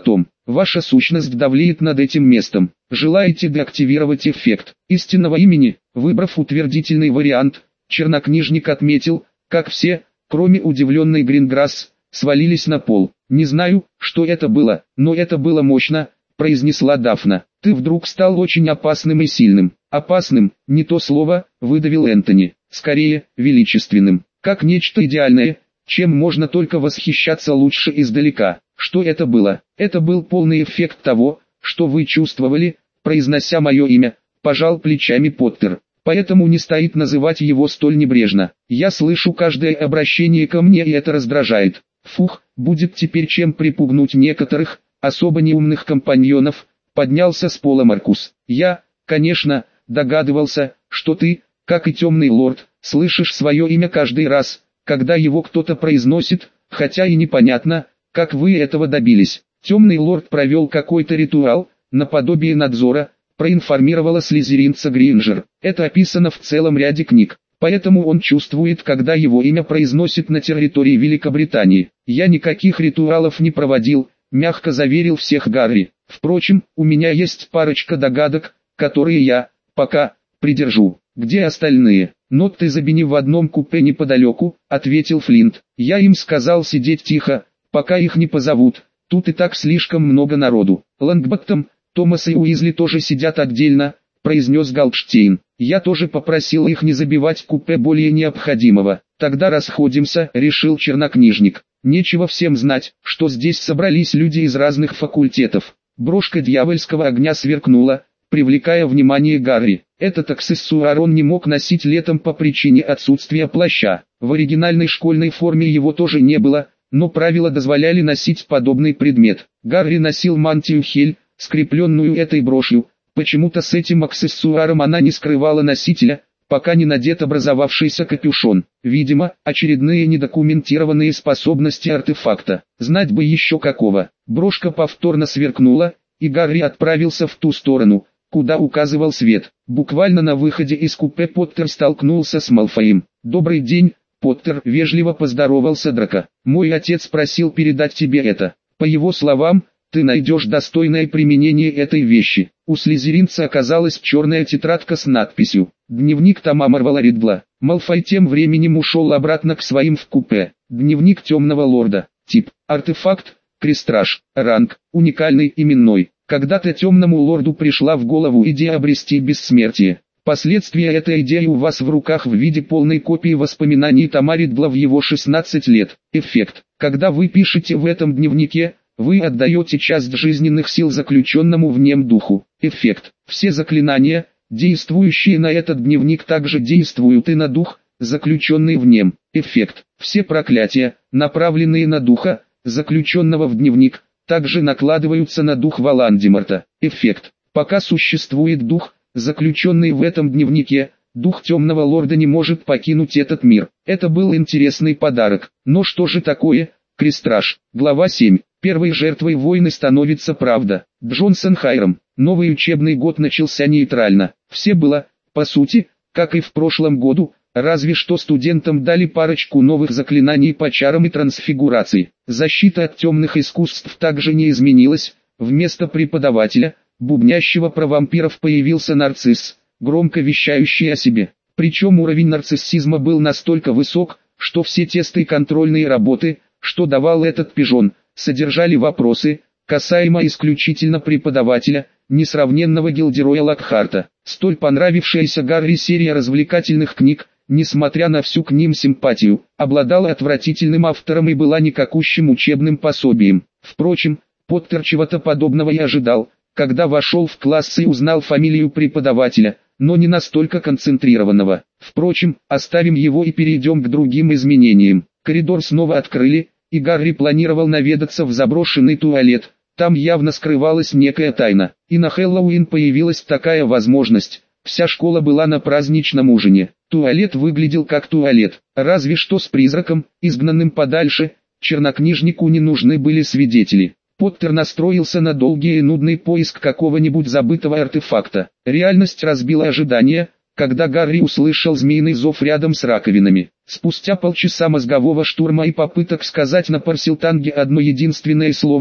[SPEAKER 1] Ваша сущность давлеет над этим местом. Желаете деактивировать эффект истинного имени? Выбрав утвердительный вариант, чернокнижник отметил, как все, кроме удивленной Гринграсс, свалились на пол. «Не знаю, что это было, но это было мощно», — произнесла Дафна. «Ты вдруг стал очень опасным и сильным». «Опасным, не то слово», — выдавил Энтони. «Скорее, величественным. Как нечто идеальное, чем можно только восхищаться лучше издалека». «Что это было?» «Это был полный эффект того, что вы чувствовали, произнося мое имя», — пожал плечами Поттер. «Поэтому не стоит называть его столь небрежно. Я слышу каждое обращение ко мне, и это раздражает. Фух, будет теперь чем припугнуть некоторых, особо неумных компаньонов», — поднялся с пола Маркус. «Я, конечно, догадывался, что ты, как и темный лорд, слышишь свое имя каждый раз, когда его кто-то произносит, хотя и непонятно, как вы этого добились». Темный лорд провел какой-то ритуал, наподобие надзора, проинформировала слизеринца Гринджер. Это описано в целом ряде книг. Поэтому он чувствует, когда его имя произносит на территории Великобритании. «Я никаких ритуалов не проводил», — мягко заверил всех Гарри. «Впрочем, у меня есть парочка догадок, которые я, пока, придержу. Где остальные?» «Нотты Забини в одном купе неподалеку», — ответил Флинт. «Я им сказал сидеть тихо, пока их не позовут. Тут и так слишком много народу. Лонгботтом, Томас и Уизли тоже сидят отдельно», — произнес Галдштейн. «Я тоже попросил их не забивать купе более необходимого». «Тогда расходимся», — решил чернокнижник. «Нечего всем знать, что здесь собрались люди из разных факультетов». Брошка дьявольского огня сверкнула, привлекая внимание Гарри. Этот аксессуар он не мог носить летом по причине отсутствия плаща. В оригинальной школьной форме его тоже не было, но правила дозволяли носить подобный предмет. Гарри носил мантию Хель, скрепленную этой брошью. Почему-то с этим аксессуаром она не скрывала носителя, пока не надет образовавшийся капюшон. Видимо, очередные недокументированные способности артефакта. Знать бы еще какого. Брошка повторно сверкнула, и Гарри отправился в ту сторону, куда указывал свет. Буквально на выходе из купе Поттер столкнулся с Малфоем. «Добрый день, Поттер», — вежливо поздоровался Драко. «Мой отец просил передать тебе это. По его словам, ты найдешь достойное применение этой вещи». У слизеринца оказалась черная тетрадка с надписью «Дневник Тома Марвола Ридла». Малфой тем временем ушел обратно к своим в купе. Дневник темного лорда. Тип: артефакт, крестраж. Ранг: уникальный, именной. Когда-то темному лорду пришла в голову идея обрести бессмертие. Последствия этой идеи у вас в руках в виде полной копии воспоминаний Тома Ридла в его шестнадцать лет. Эффект: когда вы пишете в этом дневнике, вы отдаете часть жизненных сил заключенному в нем духу. Эффект: все заклинания, действующие на этот дневник, также действуют и на дух, заключенный в нем. Эффект: все проклятия, направленные на духа, заключенного в дневник, также накладываются на дух Волан-де-Морта. Эффект: пока существует дух, заключенный в этом дневнике, дух темного лорда не может покинуть этот мир. Это был интересный подарок. Но что же такое крестраж? Глава семь. Первой жертвой войны становится правда. Джонсон Хайрам. Новый учебный год начался нейтрально. Все было, по сути, как и в прошлом году, разве что студентам дали парочку новых заклинаний по чарам и трансфигурации. Защита от темных искусств также не изменилась. Вместо преподавателя, бубнящего про вампиров, появился нарцисс, громко вещающий о себе. Причем уровень нарциссизма был настолько высок, что все тесты и контрольные работы, что давал этот пижон, содержали вопросы, касаемо исключительно преподавателя, несравненного Гилдероя Локхарта. Столь понравившаяся Гарри серия развлекательных книг, несмотря на всю к ним симпатию, обладала отвратительным автором и была никакущим учебным пособием. Впрочем, Поттер чего-то подобного и ожидал, когда вошел в класс и узнал фамилию преподавателя, но не настолько концентрированного. Впрочем, оставим его и перейдем к другим изменениям. Коридор снова открыли, и Гарри планировал наведаться в заброшенный туалет. Там явно скрывалась некая тайна. И на Хэллоуин появилась такая возможность. Вся школа была на праздничном ужине. Туалет выглядел как туалет, разве что с призраком, изгнанным подальше. Чернокнижнику не нужны были свидетели. Поттер настроился на долгий и нудный поиск какого-нибудь забытого артефакта. Реальность разбила ожидания, когда Гарри услышал змеиный зов рядом с раковинами. Спустя полчаса мозгового штурма и попыток сказать на парсилтанге одно единственное слово,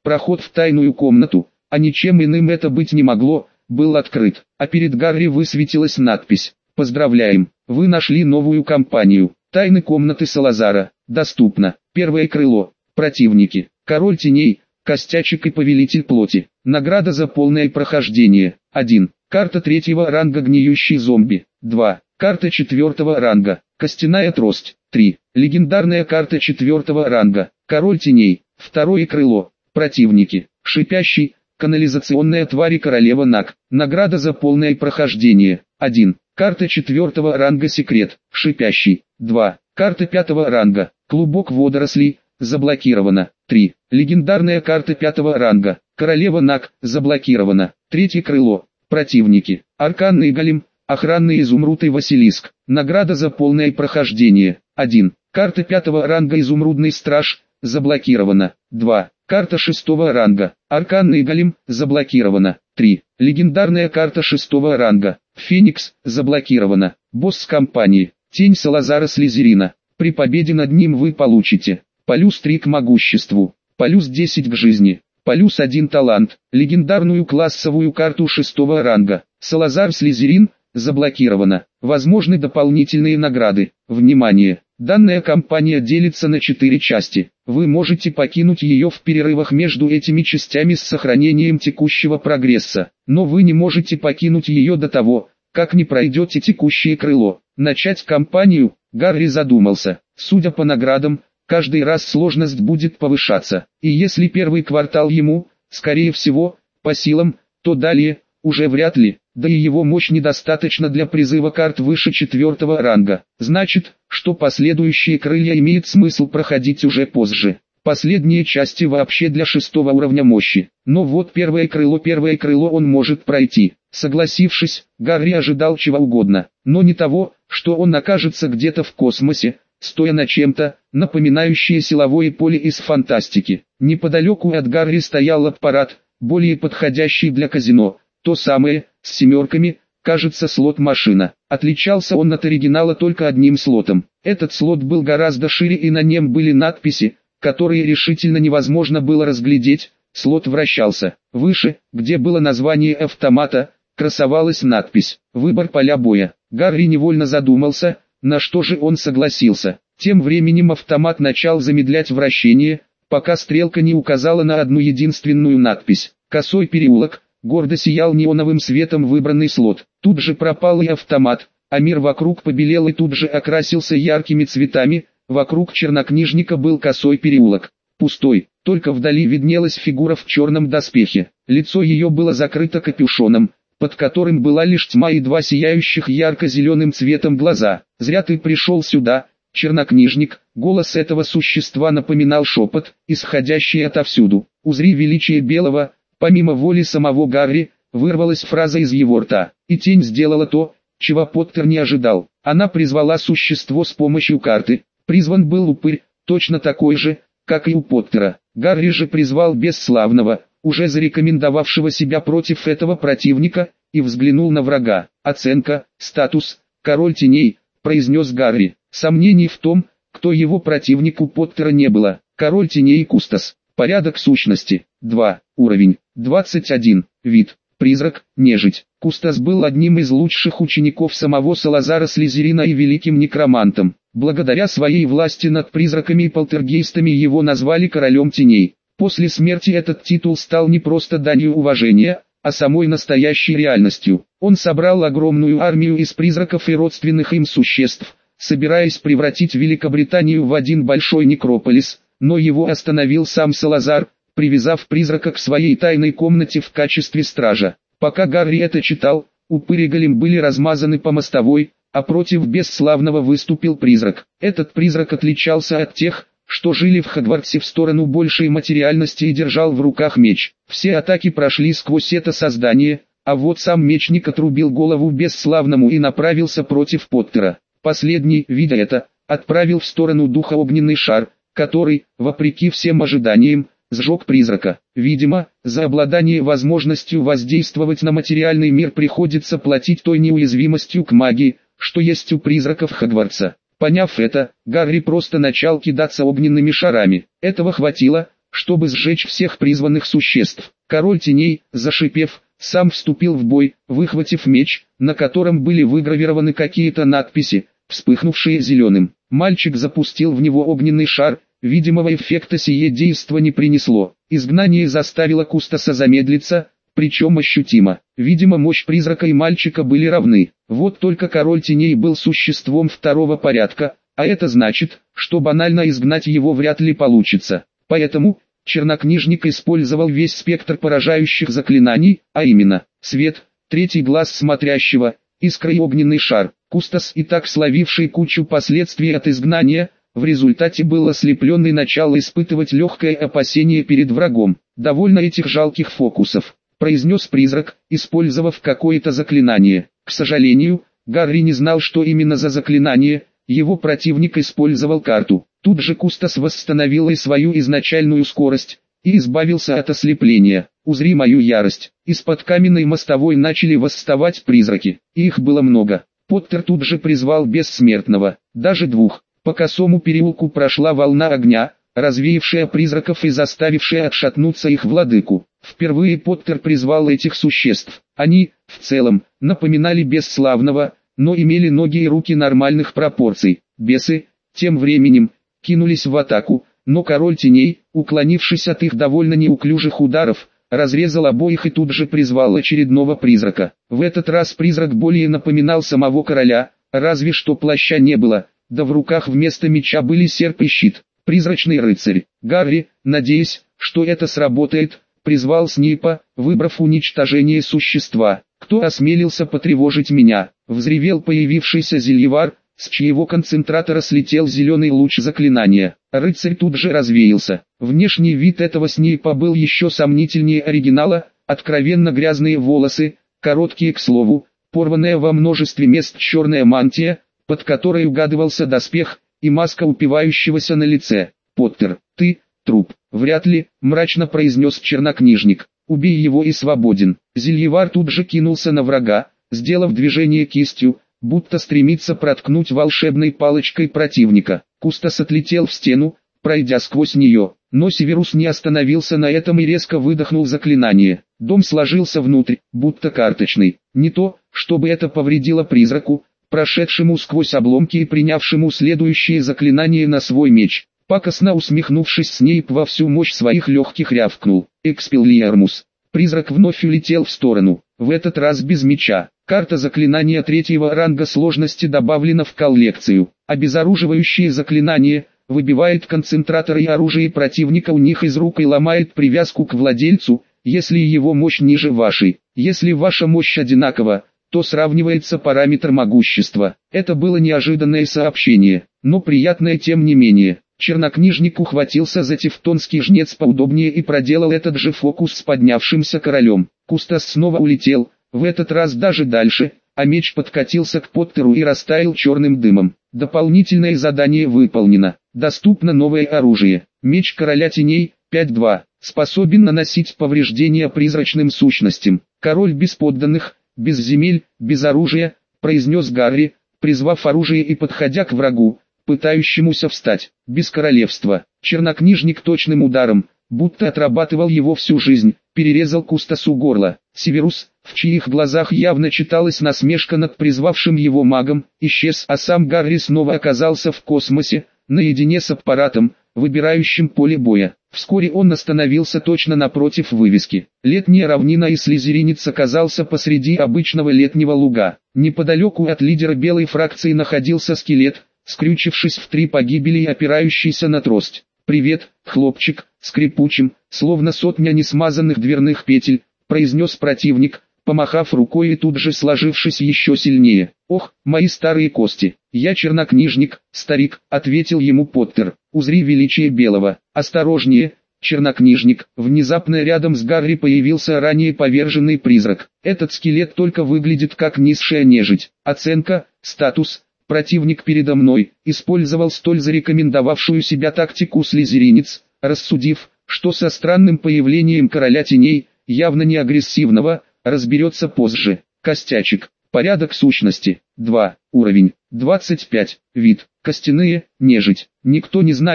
[SPEAKER 1] Проход в тайную комнату, а ничем иным это быть не могло, был открыт, а перед Гарри высветилась надпись: «Поздравляем, вы нашли новую компанию. Тайны комнаты Салазара. Доступно. Первое крыло. Противники. Король теней, Костячик и Повелитель плоти. Награда за полное прохождение. один. Карта третьего ранга Гниющий зомби. два. Карта четвертого ранга. Костяная трость. три. Легендарная карта четвертого ранга. Король теней. Второе крыло. Противники. Шипящий, канализационная тварь и королева Наг. Награда за полное прохождение. один. Карта четвертого ранга Секрет. Шипящий. два. Карта пятого ранга. Клубок водорослей. Заблокировано. три. Легендарная карта пятого ранга. Королева Наг. Заблокирована. Третье крыло. Противники. Арканный голем. Охранный изумруд и Василиск. Награда за полное прохождение. один. Карта пятого ранга Изумрудный страж. Заблокирована. два. Карта шестого ранга. Арканный голем. Заблокирована. три. Легендарная карта шестого ранга. Феникс. Заблокирована. Босс компании. Тень Салазара Слизерина. При победе над ним вы получите плюс три к могуществу, плюс десять к жизни, плюс один талант, легендарную классовую карту шестого ранга. Салазар Слизерин. Заблокировано. Возможны дополнительные награды. Внимание! Данная кампания делится на четыре части. Вы можете покинуть ее в перерывах между этими частями с сохранением текущего прогресса, но вы не можете покинуть ее до того, как не пройдете текущее крыло. Начать кампанию. Гарри задумался. Судя по наградам, каждый раз сложность будет повышаться, и если первый квартал ему, скорее всего, по силам, то далее, уже вряд ли, да и его мощь недостаточно для призыва карт выше четвертого ранга. Значит, что последующие крылья имеет смысл проходить уже позже. Последние части вообще для шестого уровня мощи. Но вот первое крыло, первое крыло он может пройти. Согласившись, Гарри ожидал чего угодно, но не того, что он окажется где-то в космосе, стоя на чем-то, напоминающее силовое поле из фантастики. Неподалеку от Гарри стоял аппарат, более подходящий для казино, то самое, с семерками, кажется, слот-машина. Отличался он от оригинала только одним слотом. Этот слот был гораздо шире и на нем были надписи, которые решительно невозможно было разглядеть. Слот вращался. Выше, где было название автомата, красовалась надпись «Выбор поля боя». Гарри невольно задумался, на что же он согласился. Тем временем автомат начал замедлять вращение, пока стрелка не указала на одну единственную надпись. «Косой переулок», гордо сиял неоновым светом выбранный слот. Тут же пропал и автомат, а мир вокруг побелел и тут же окрасился яркими цветами. Вокруг чернокнижника был косой переулок. Пустой, только вдали виднелась фигура в черном доспехе. Лицо ее было закрыто капюшоном, под которым была лишь тьма и два сияющих ярко-зеленым цветом глаза. «Зря ты пришел сюда, чернокнижник», голос этого существа напоминал шепот, исходящий отовсюду. «Узри величие белого», помимо воли самого Гарри, вырвалась фраза из его рта, и тень сделала то, чего Поттер не ожидал. Она призвала существо с помощью карты. Призван был упырь, точно такой же, как и у Поттера. Гарри же призвал бесславного, уже зарекомендовавшего себя против этого противника, и взглянул на врага. «Оценка, статус, король теней», произнес Гарри. Сомнений в том, кто его противник, у Поттера не было. Король теней Кустас. Порядок сущности. два. Уровень. двадцать один. Вид. Призрак, нежить. Кустас был одним из лучших учеников самого Салазара Слизерина и великим некромантом. Благодаря своей власти над призраками и полтергейстами его назвали королем теней. После смерти этот титул стал не просто данью уважения, а самой настоящей реальностью. Он собрал огромную армию из призраков и родственных им существ, собираясь превратить Великобританию в один большой некрополис, но его остановил сам Салазар, привязав призрака к своей тайной комнате в качестве стража. Пока Гарри это читал, упырь и голем были размазаны по мостовой, а против бесславного выступил призрак. Этот призрак отличался от тех, что жили в Хогвартсе, в сторону большей материальности и держал в руках меч. Все атаки прошли сквозь это создание, а вот сам мечник отрубил голову бесславному и направился против Поттера. Последний, видя это, отправил в сторону духа огненный шар, который, вопреки всем ожиданиям, сжег призрака. Видимо, за обладание возможностью воздействовать на материальный мир приходится платить той неуязвимостью к магии, что есть у призраков Хогвартса. Поняв это, Гарри просто начал кидаться огненными шарами. Этого хватило, чтобы сжечь всех призванных существ. Король теней, зашипев, сам вступил в бой, выхватив меч, на котором были выгравированы какие-то надписи, вспыхнувшие зеленым. Мальчик запустил в него огненный шар, видимого эффекта сие действо не принесло. Изгнание заставило Кустаса замедлиться, причем ощутимо. Видимо, мощь призрака и мальчика были равны. Вот только король теней был существом второго порядка, а это значит, что банально изгнать его вряд ли получится. Поэтому чернокнижник использовал весь спектр поражающих заклинаний, а именно свет, третий глаз смотрящего, искра и огненный шар. Кустас, и так словивший кучу последствий от изгнания, в результате был ослеплен и начал испытывать легкое опасение перед врагом. «Довольно этих жалких фокусов», — произнес призрак, использовав какое-то заклинание. К сожалению, Гарри не знал, что именно за заклинание. Его противник использовал карту. Тут же Кустас восстановил и свою изначальную скорость, и избавился от ослепления. «Узри мою ярость». Из-под каменной мостовой начали восставать призраки, и их было много. Поттер тут же призвал бессмертного, даже двух. По косому переулку прошла волна огня, развеявшая призраков и заставившая отшатнуться их владыку. Впервые Поттер призвал этих существ. Они, в целом, напоминали бесславного, но имели ноги и руки нормальных пропорций. Бесы, тем временем, кинулись в атаку, но король теней, уклонившись от их довольно неуклюжих ударов, разрезал обоих и тут же призвал очередного призрака. В этот раз призрак более напоминал самого короля, разве что плаща не было, да в руках вместо меча были серп и щит. Призрачный рыцарь. Гарри, надеясь, что это сработает, призвал Снейпа, выбрав уничтожение существа. «Кто осмелился потревожить меня?» — взревел появившийся зельевар, с чьего концентратора слетел зеленый луч заклинания. Рыцарь тут же развеялся. Внешний вид этого Снейпа был еще сомнительнее оригинала, откровенно грязные волосы, короткие к слову, порванная во множестве мест черная мантия, под которой угадывался доспех, и маска упивающегося на лице. «Поттер, ты, труп». «Вряд ли», — мрачно произнес чернокнижник. «Убей его и свободен». Зельевар тут же кинулся на врага, сделав движение кистью, будто стремится проткнуть волшебной палочкой противника. Кустас отлетел в стену, пройдя сквозь нее, но Северус не остановился на этом и резко выдохнул заклинание. Дом сложился внутрь, будто карточный. Не то, чтобы это повредило призраку, прошедшему сквозь обломки и принявшему следующее заклинание на свой меч. Пакостно усмехнувшись, Снейп во всю мощь своих легких рявкнул: «Экспеллиармус». Призрак вновь улетел в сторону, в этот раз без меча. Карта заклинания третьего ранга сложности добавлена в коллекцию. Обезоруживающее заклинание выбивает концентратор и оружие противника у них из рук и ломает привязку к владельцу, если его мощь ниже вашей. Если ваша мощь одинакова, то сравнивается параметр могущества. Это было неожиданное сообщение, но приятное тем не менее. Чернокнижник ухватился за тевтонский жнец поудобнее и проделал этот же фокус с поднявшимся королем. Кустас снова улетел, в этот раз даже дальше, а меч подкатился к Поттеру и растаял черным дымом. Дополнительное задание выполнено. Доступно новое оружие. Меч короля теней, пять два, способен наносить повреждения призрачным сущностям. Король без подданных, без земель, без оружия, произнес Гарри, призвав оружие и подходя к врагу, пытающемуся встать. Без королевства. Чернокнижник точным ударом, будто отрабатывал его всю жизнь, перерезал Кустасу горло. Северус, в чьих глазах явно читалась насмешка над призвавшим его магом, исчез, а сам Гарри снова оказался в космосе, наедине с аппаратом, выбирающим поле боя. Вскоре он остановился точно напротив вывески. Летняя равнина, и слизеринец оказался посреди обычного летнего луга. Неподалеку от лидера белой фракции находился скелет, скрючившись в три погибели и опирающийся на трость. «Привет, хлопчик», скрипучим, словно сотня несмазанных дверных петель, произнес противник, помахав рукой и тут же сложившись еще сильнее. «Ох, мои старые кости, я чернокнижник, старик», ответил ему Поттер. «Узри величие белого». «Осторожнее, чернокнижник». Внезапно рядом с Гарри появился ранее поверженный призрак. Этот скелет только выглядит как низшая нежить. Оценка, статус. Противник передо мной использовал столь зарекомендовавшую себя тактику слизеринец, рассудив, что со странным появлением короля теней, явно не агрессивного, разберется позже. Костячек. Порядок сущности. два. Уровень. двадцать пять. Вид. Костяные. Нежить. Никто не знает,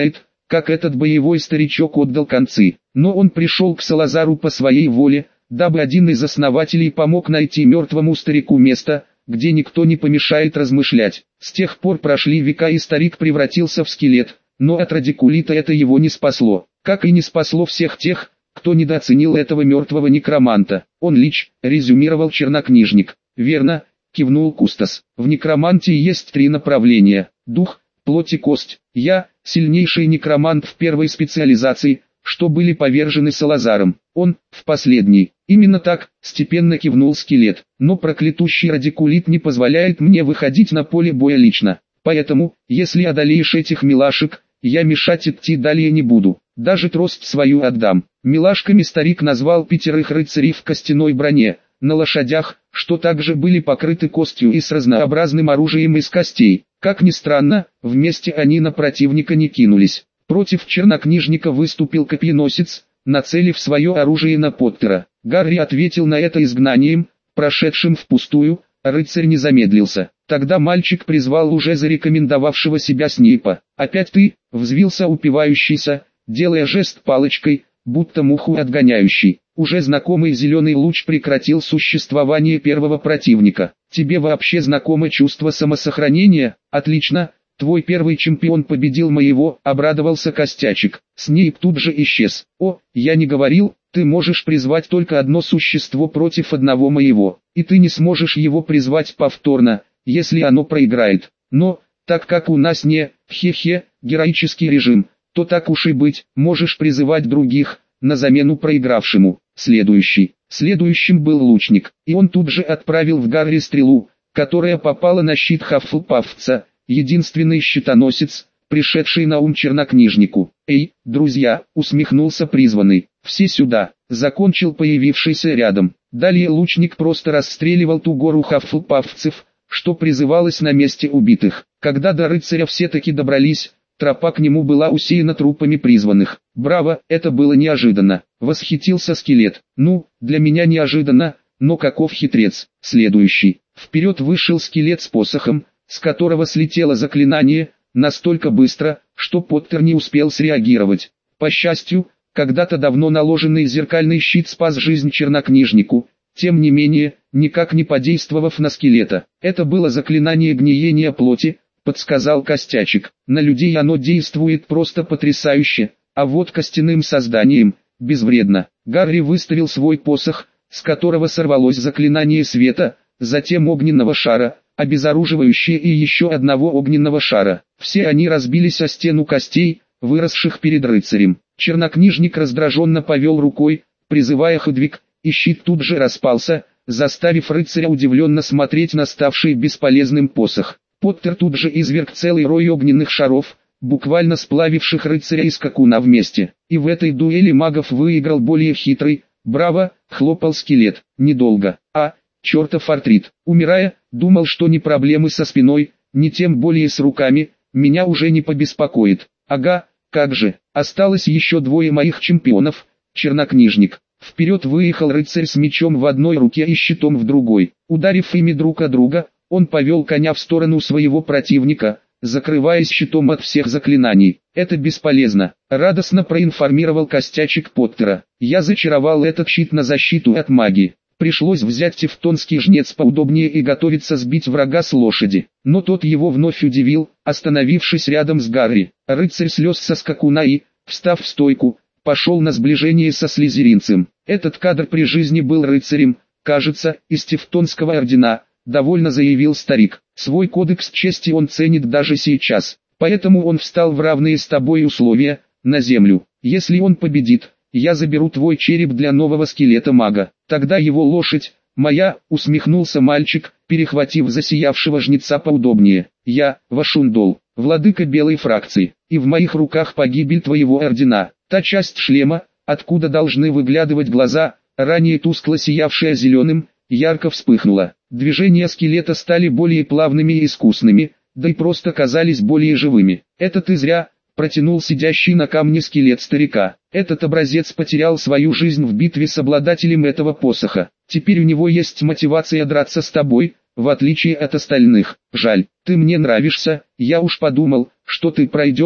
[SPEAKER 1] как этот боевой старичок отдал концы. Но он пришел к Салазару по своей воле, дабы один из основателей помог найти мертвому старику место, где никто не помешает размышлять. С тех пор прошли века, и старик превратился в скелет, но от радикулита это его не спасло, как и не спасло всех тех, кто недооценил этого мертвого некроманта. Он лич, резюмировал чернокнижник. Верно, кивнул Кустос. В некромантии есть три направления: дух, плоть и кость. Я – сильнейший некромант в первой специализации, что были повержены Салазаром. Он – в последней. Именно так, степенно кивнул скелет. Но проклятущий радикулит не позволяет мне выходить на поле боя лично. Поэтому, если одолеешь этих милашек, я мешать идти далее не буду. Даже трость свою отдам. Милашками старик назвал пятерых рыцарей в костяной броне, на лошадях, что также были покрыты костью и с разнообразным оружием из костей. Как ни странно, вместе они на противника не кинулись. Против чернокнижника выступил копьеносец, нацелив свое оружие на Поттера. Гарри ответил на это изгнанием, прошедшим впустую, а рыцарь не замедлился. Тогда мальчик призвал уже зарекомендовавшего себя Снейпа. «Опять ты?» — взвился упивающийся, делая жест палочкой, будто муху отгоняющий. Уже знакомый зеленый луч прекратил существование первого противника. «Тебе вообще знакомо чувство самосохранения? Отлично, твой первый чемпион победил моего», — обрадовался Костячик. Снейп тут же исчез. «О, я не говорил, ты можешь призвать только одно существо против одного моего, и ты не сможешь его призвать повторно, если оно проиграет. Но, так как у нас не, хе-хе, героический режим, то так уж и быть, можешь призывать других, на замену проигравшему». Следующий. Следующим был лучник, и он тут же отправил в Гарри стрелу, которая попала на щит Хаффлпафца, единственный щитоносец, пришедший на ум чернокнижнику. «Эй, друзья!» — усмехнулся призванный. «Все сюда!» — закончил появившийся рядом. Далее лучник просто расстреливал ту гору хаффлпафцев, что призывалось на месте убитых. Когда до рыцаря все-таки добрались, тропа к нему была усеяна трупами призванных. «Браво, это было неожиданно!» — восхитился скелет. «Ну, для меня неожиданно, но каков хитрец!» Следующий. Вперед вышел скелет с посохом, с которого слетело заклинание, настолько быстро, что Поттер не успел среагировать. По счастью, когда-то давно наложенный зеркальный щит спас жизнь чернокнижнику, тем не менее, никак не подействовав на скелета. «Это было заклинание гниения плоти», — подсказал Костячик. «На людей оно действует просто потрясающе, а вот костяным созданием — безвредно». Гарри выставил свой посох, с которого сорвалось заклинание света, затем огненного шара, обезоруживающее и еще одного огненного шара. Все они разбились о стену костей, выросших перед рыцарем. Чернокнижник раздраженно повел рукой, призывая Хедвиг, и щит тут же распался, заставив рыцаря удивленно смотреть на ставший бесполезным посох. Поттер тут же изверг целый рой огненных шаров, буквально сплавивших рыцаря и скакуна вместе. И в этой дуэли магов выиграл более хитрый. «Браво!» — хлопал скелет. «Недолго. А, чертов артрит. Умирая, думал, что ни проблемы со спиной, ни тем более с руками, меня уже не побеспокоит. Ага, как же, осталось еще двое моих чемпионов». Чернокнижник. Вперед выехал рыцарь с мечом в одной руке и щитом в другой. Ударив ими друг от друга, он повел коня в сторону своего противника, закрываясь щитом от всех заклинаний. «Это бесполезно», — радостно проинформировал Костячик Поттера. «Я зачаровал этот щит на защиту от магии. Пришлось взять тевтонский жнец поудобнее и готовиться сбить врага с лошади». Но тот его вновь удивил, остановившись рядом с Гарри. Рыцарь слез со скакуна и, встав в стойку, пошел на сближение со слизеринцем. Этот кадр при жизни был рыцарем, кажется, из тевтонского ордена, довольно заявил старик. Свой кодекс чести он ценит даже сейчас. Поэтому он встал в равные с тобой условия, на землю. Если он победит, я заберу твой череп для нового скелета мага. Тогда его лошадь, моя, усмехнулся мальчик, перехватив засиявшего жнеца поудобнее. Я, Вашундол, владыка белой фракции, и в моих руках погибель твоего ордена. Та часть шлема, откуда должны выглядывать глаза, ранее тускло сиявшая зеленым, ярко вспыхнула. Движения скелета стали более плавными и искусными, да и просто казались более живыми. «Это ты зря», — протянул сидящий на камне скелет старика. «Этот образец потерял свою жизнь в битве с обладателем этого посоха. Теперь у него есть мотивация драться с тобой, в отличие от остальных. Жаль, ты мне нравишься, я уж подумал, что ты пройдешь,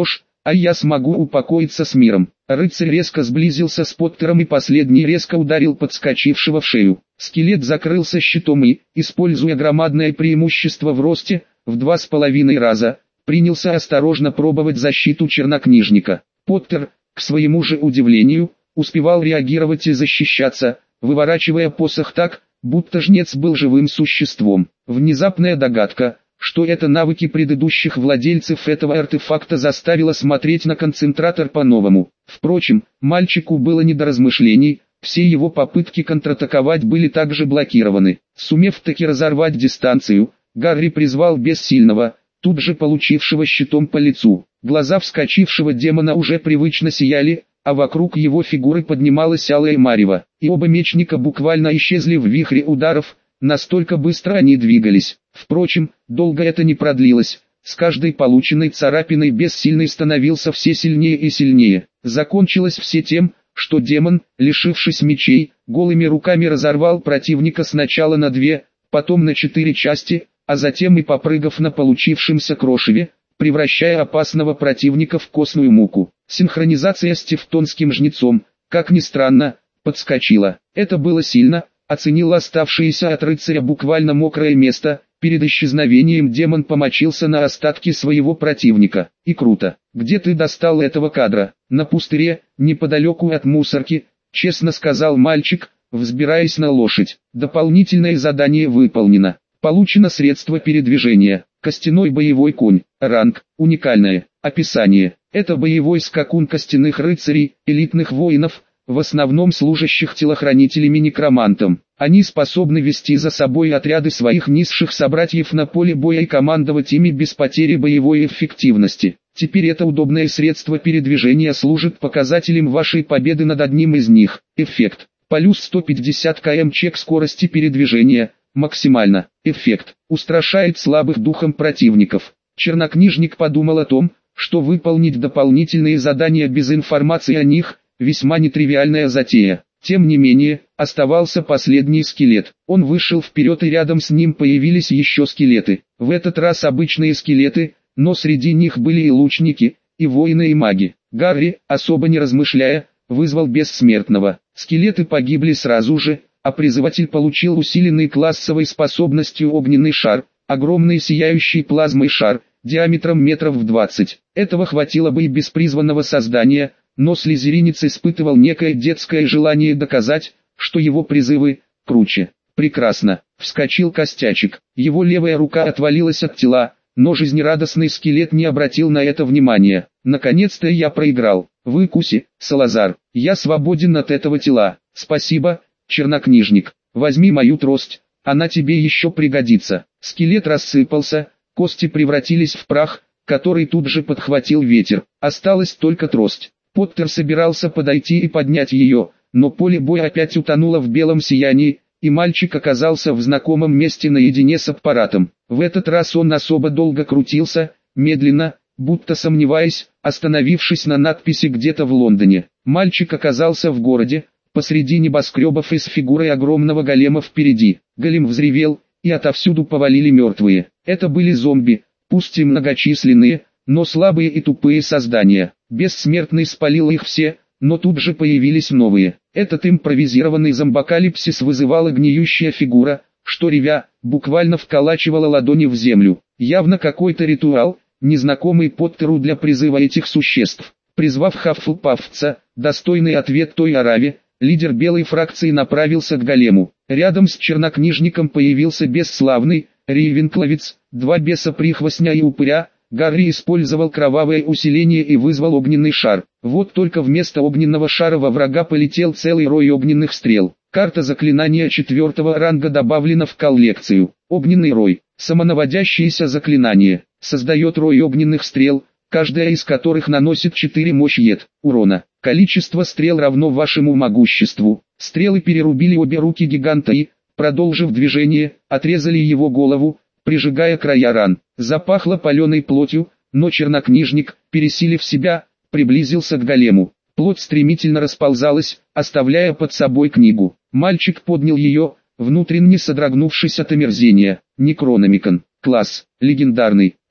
[SPEAKER 1] а я смогу упокоиться с миром. Рыцарь резко сблизился с Поттером и последний резко ударил подскочившего в шею. Скелет закрылся щитом и, используя громадное преимущество в росте, в два с половиной раза, принялся осторожно пробовать защиту чернокнижника. Поттер, к своему же удивлению, успевал реагировать и защищаться, выворачивая посох так, будто жнец был живым существом. Внезапная догадка, что это навыки предыдущих владельцев этого артефакта, заставила смотреть на концентратор по-новому. Впрочем, мальчику было не до размышлений, все его попытки контратаковать были также блокированы. Сумев таки разорвать дистанцию, Гарри призвал бессильного, тут же получившего щитом по лицу. Глаза вскочившего демона уже привычно сияли, а вокруг его фигуры поднималась алая марево, и оба мечника буквально исчезли в вихре ударов, настолько быстро они двигались. Впрочем, долго это не продлилось. С каждой полученной царапиной бессильный становился все сильнее и сильнее. Закончилось все тем, что демон, лишившись мечей, голыми руками разорвал противника сначала на две, потом на четыре части, а затем и попрыгав на получившемся крошеве, превращая опасного противника в костную муку. Синхронизация с тевтонским жнецом, как ни странно, подскочила. Это было сильно, оценил оставшееся от рыцаря буквально мокрое место. Перед исчезновением демон помочился на остатки своего противника. И круто. Где ты достал этого кадра? На пустыре, неподалеку от мусорки, честно сказал мальчик, взбираясь на лошадь. Дополнительное задание выполнено. Получено средство передвижения. Костяной боевой конь. Ранг. Уникальное. Описание. Это боевой скакун костяных рыцарей, элитных воинов, в основном служащих телохранителями-некромантом. Они способны вести за собой отряды своих низших собратьев на поле боя и командовать ими без потери боевой эффективности. Теперь это удобное средство передвижения служит показателем вашей победы над одним из них. Эффект. Плюс сто пятьдесят километров чек скорости передвижения. Максимально. Эффект. Устрашает слабых духом противников. Чернокнижник подумал о том, что выполнить дополнительные задания без информации о них – весьма нетривиальная затея. Тем не менее, оставался последний скелет. Он вышел вперед, и рядом с ним появились еще скелеты. В этот раз обычные скелеты, но среди них были и лучники, и воины, и маги. Гарри, особо не размышляя, вызвал бессмертного. Скелеты погибли сразу же, а призыватель получил усиленный классовой способностью огненный шар, огромный сияющий плазмой шар, диаметром метров в двадцать. Этого хватило бы и без призванного создания, но слизеринец испытывал некое детское желание доказать, что его призывы круче. Прекрасно. Вскочил костячик. Его левая рука отвалилась от тела, но жизнерадостный скелет не обратил на это внимания. Наконец-то я проиграл. Выкуси, Салазар. Я свободен от этого тела. Спасибо, чернокнижник. Возьми мою трость, она тебе еще пригодится. Скелет рассыпался, кости превратились в прах, который тут же подхватил ветер. Осталась только трость. Поттер собирался подойти и поднять ее, но поле боя опять утонуло в белом сиянии, и мальчик оказался в знакомом месте наедине с аппаратом. В этот раз он особо долго крутился, медленно, будто сомневаясь, остановившись на надписи где-то в Лондоне. Мальчик оказался в городе, посреди небоскребов и с фигурой огромного голема впереди. Голем взревел, и отовсюду повалили мертвые. Это были зомби, пусть и многочисленные, но слабые и тупые создания. Бессмертный спалил их все, но тут же появились новые. Этот импровизированный зомбокалипсис вызывала гниющая фигура, что ревя, буквально вколачивала ладони в землю. Явно какой-то ритуал, незнакомый Поттеру для призыва этих существ. Призвав Хаффлпафца, достойный ответ той ораве, лидер белой фракции направился к голему. Рядом с чернокнижником появился бесславный Рейвенкловец, два беса-прихвостня и упыря. Гарри использовал кровавое усиление и вызвал огненный шар. Вот только вместо огненного шара во врага полетел целый рой огненных стрел. Карта заклинания четвертого ранга добавлена в коллекцию. Огненный рой. Самонаводящееся заклинание. Создает рой огненных стрел, каждая из которых наносит четыре мощь-ед урона. Количество стрел равно вашему могуществу. Стрелы перерубили обе руки гиганта и, продолжив движение, отрезали его голову, прижигая края ран. Запахло паленой плотью, но чернокнижник, пересилив себя, приблизился к голему. Плоть стремительно расползалась, оставляя под собой книгу. Мальчик поднял ее, внутренне содрогнувшись от омерзения. Некрономикон. Класс. Легендарный.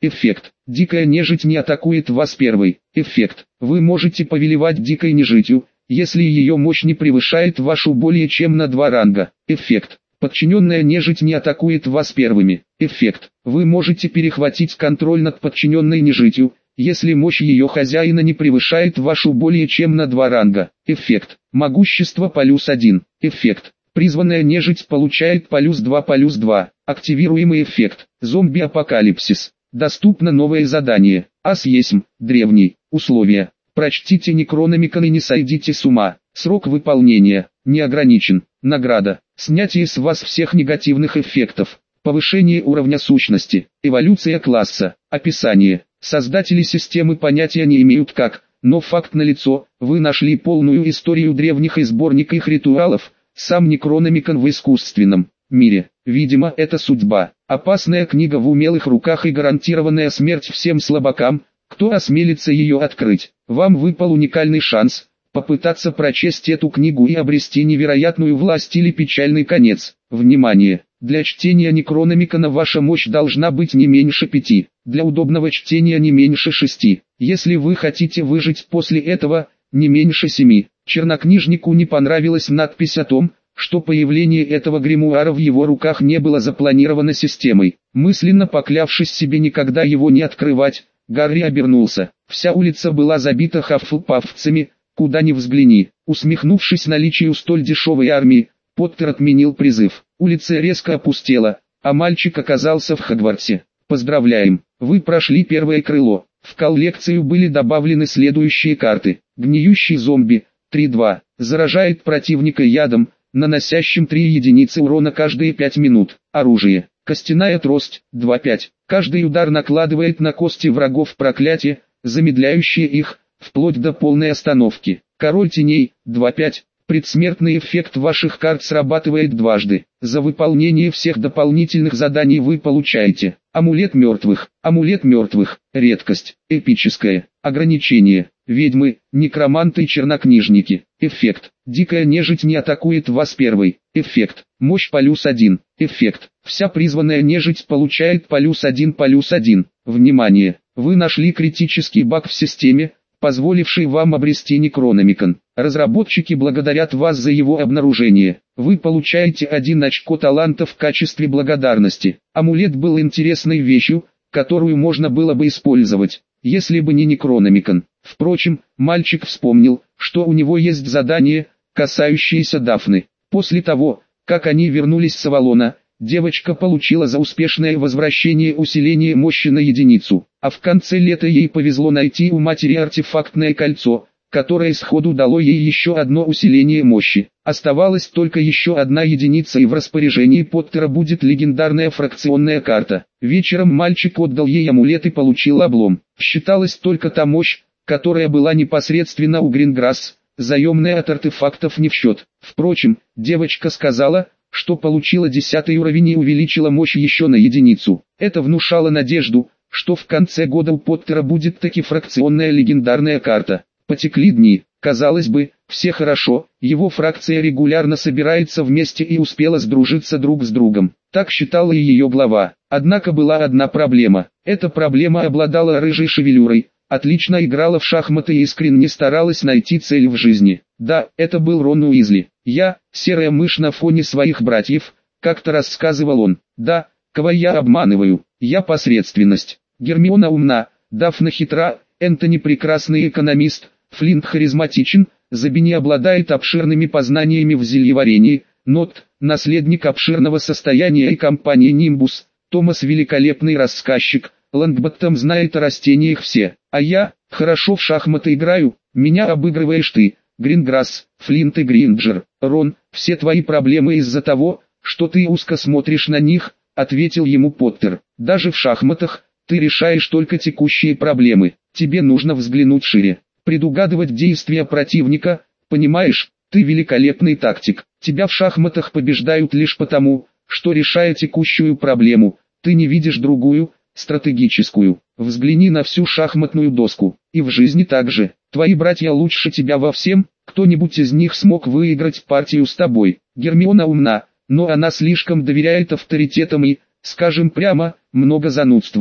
[SPEAKER 1] Эффект. Дикая нежить не атакует вас первой. Эффект. Вы можете повелевать дикой нежитью, если ее мощь не превышает вашу более чем на два ранга. Эффект. Подчиненная нежить не атакует вас первыми. Эффект. Вы можете перехватить контроль над подчиненной нежитью, если мощь ее хозяина не превышает вашу более чем на два ранга. Эффект. Могущество плюс один. Эффект. Призванная нежить получает плюс два плюс два. Активируемый эффект. Зомби-апокалипсис. Доступно новое задание. Ас есмь, древний. Условия. Прочтите Некрономикон и не сойдите с ума. Срок выполнения. Не ограничен. Награда. Снятие с вас всех негативных эффектов. Повышение уровня сущности. Эволюция класса. Описание. Создатели системы понятия не имеют как, но факт налицо. Вы нашли полную историю древних и сборник их ритуалов. Сам Некрономикон в искусственном мире. Видимо, это судьба. Опасная книга в умелых руках и гарантированная смерть всем слабакам, кто осмелится ее открыть. Вам выпал уникальный шанс попытаться прочесть эту книгу и обрести невероятную власть или печальный конец. Внимание! Для чтения Некрономикона ваша мощь должна быть не меньше пяти, для удобного чтения не меньше шести. Если вы хотите выжить после этого, не меньше семи. Чернокнижнику не понравилась надпись о том, что появление этого гримуара в его руках не было запланировано системой. Мысленно поклявшись себе никогда его не открывать, Гарри обернулся. Вся улица была забита хаффлпафцами, куда ни взгляни. Усмехнувшись наличию столь дешевой армии, Поттер отменил призыв. Улица резко опустела, а мальчик оказался в Хогвартсе. Поздравляем, вы прошли первое крыло. В коллекцию были добавлены следующие карты. Гниющий зомби, три два, заражает противника ядом, наносящим три единицы урона каждые пять минут. Оружие. Костяная трость, два пять. Каждый удар накладывает на кости врагов проклятие, замедляющее их, вплоть до полной остановки. Король теней, два пять. Предсмертный эффект ваших карт срабатывает дважды. За выполнение всех дополнительных заданий вы получаете амулет мертвых. Амулет мертвых. Редкость. Эпическое. Ограничение. Ведьмы, некроманты и чернокнижники. Эффект. Дикая нежить не атакует вас первой. Эффект. Мощь плюс один. Эффект. Вся призванная нежить получает плюс один плюс один. Внимание! Вы нашли критический баг в системе, позволивший вам обрести Некрономикон. Разработчики благодарят вас за его обнаружение. Вы получаете один очко таланта в качестве благодарности. Амулет был интересной вещью, которую можно было бы использовать, если бы не Некрономикон. Впрочем, мальчик вспомнил, что у него есть задание, касающееся Дафны. После того, как они вернулись с Авалона, девочка получила за успешное возвращение усиление мощи на единицу, а в конце лета ей повезло найти у матери артефактное кольцо, которое сходу дало ей еще одно усиление мощи. Оставалась только еще одна единица, и в распоряжении Поттера будет легендарная фракционная карта. Вечером мальчик отдал ей амулет и получил облом. Считалась только та мощь, которая была непосредственно у Гринграсс, заемная от артефактов не в счет. Впрочем, девочка сказала, что получила десятый уровень и увеличила мощь еще на единицу. Это внушало надежду, что в конце года у Поттера будет таки фракционная легендарная карта. Потекли дни, казалось бы, все хорошо, его фракция регулярно собирается вместе и успела сдружиться друг с другом. Так считала и ее глава. Однако была одна проблема. Эта проблема обладала рыжей шевелюрой, отлично играла в шахматы и искренне старалась найти цель в жизни. Да, это был Рон Уизли. Я, серая мышь на фоне своих братьев, как-то рассказывал он. Да, кого я обманываю, я посредственность. Гермиона умна, Дафна хитра, Энтони прекрасный экономист, Флинт харизматичен, Забини обладает обширными познаниями в зельеварении, Нот, наследник обширного состояния и компании Нимбус, Томас великолепный рассказчик, Лонгботтом знает о растениях все, а я, хорошо в шахматы играю, меня обыгрываешь ты, Гринграсс, Флинт и Гринджер. Рон, все твои проблемы из-за того, что ты узко смотришь на них, ответил ему Поттер. Даже в шахматах, ты решаешь только текущие проблемы, тебе нужно взглянуть шире, предугадывать действия противника, понимаешь, ты великолепный тактик, тебя в шахматах побеждают лишь потому, что решая текущую проблему, ты не видишь другую, стратегическую. Взгляни на всю шахматную доску, и в жизни также. Твои братья лучше тебя во всем, кто-нибудь из них смог выиграть партию с тобой. Гермиона умна, но она слишком доверяет авторитетам и, скажем прямо, много занудствует.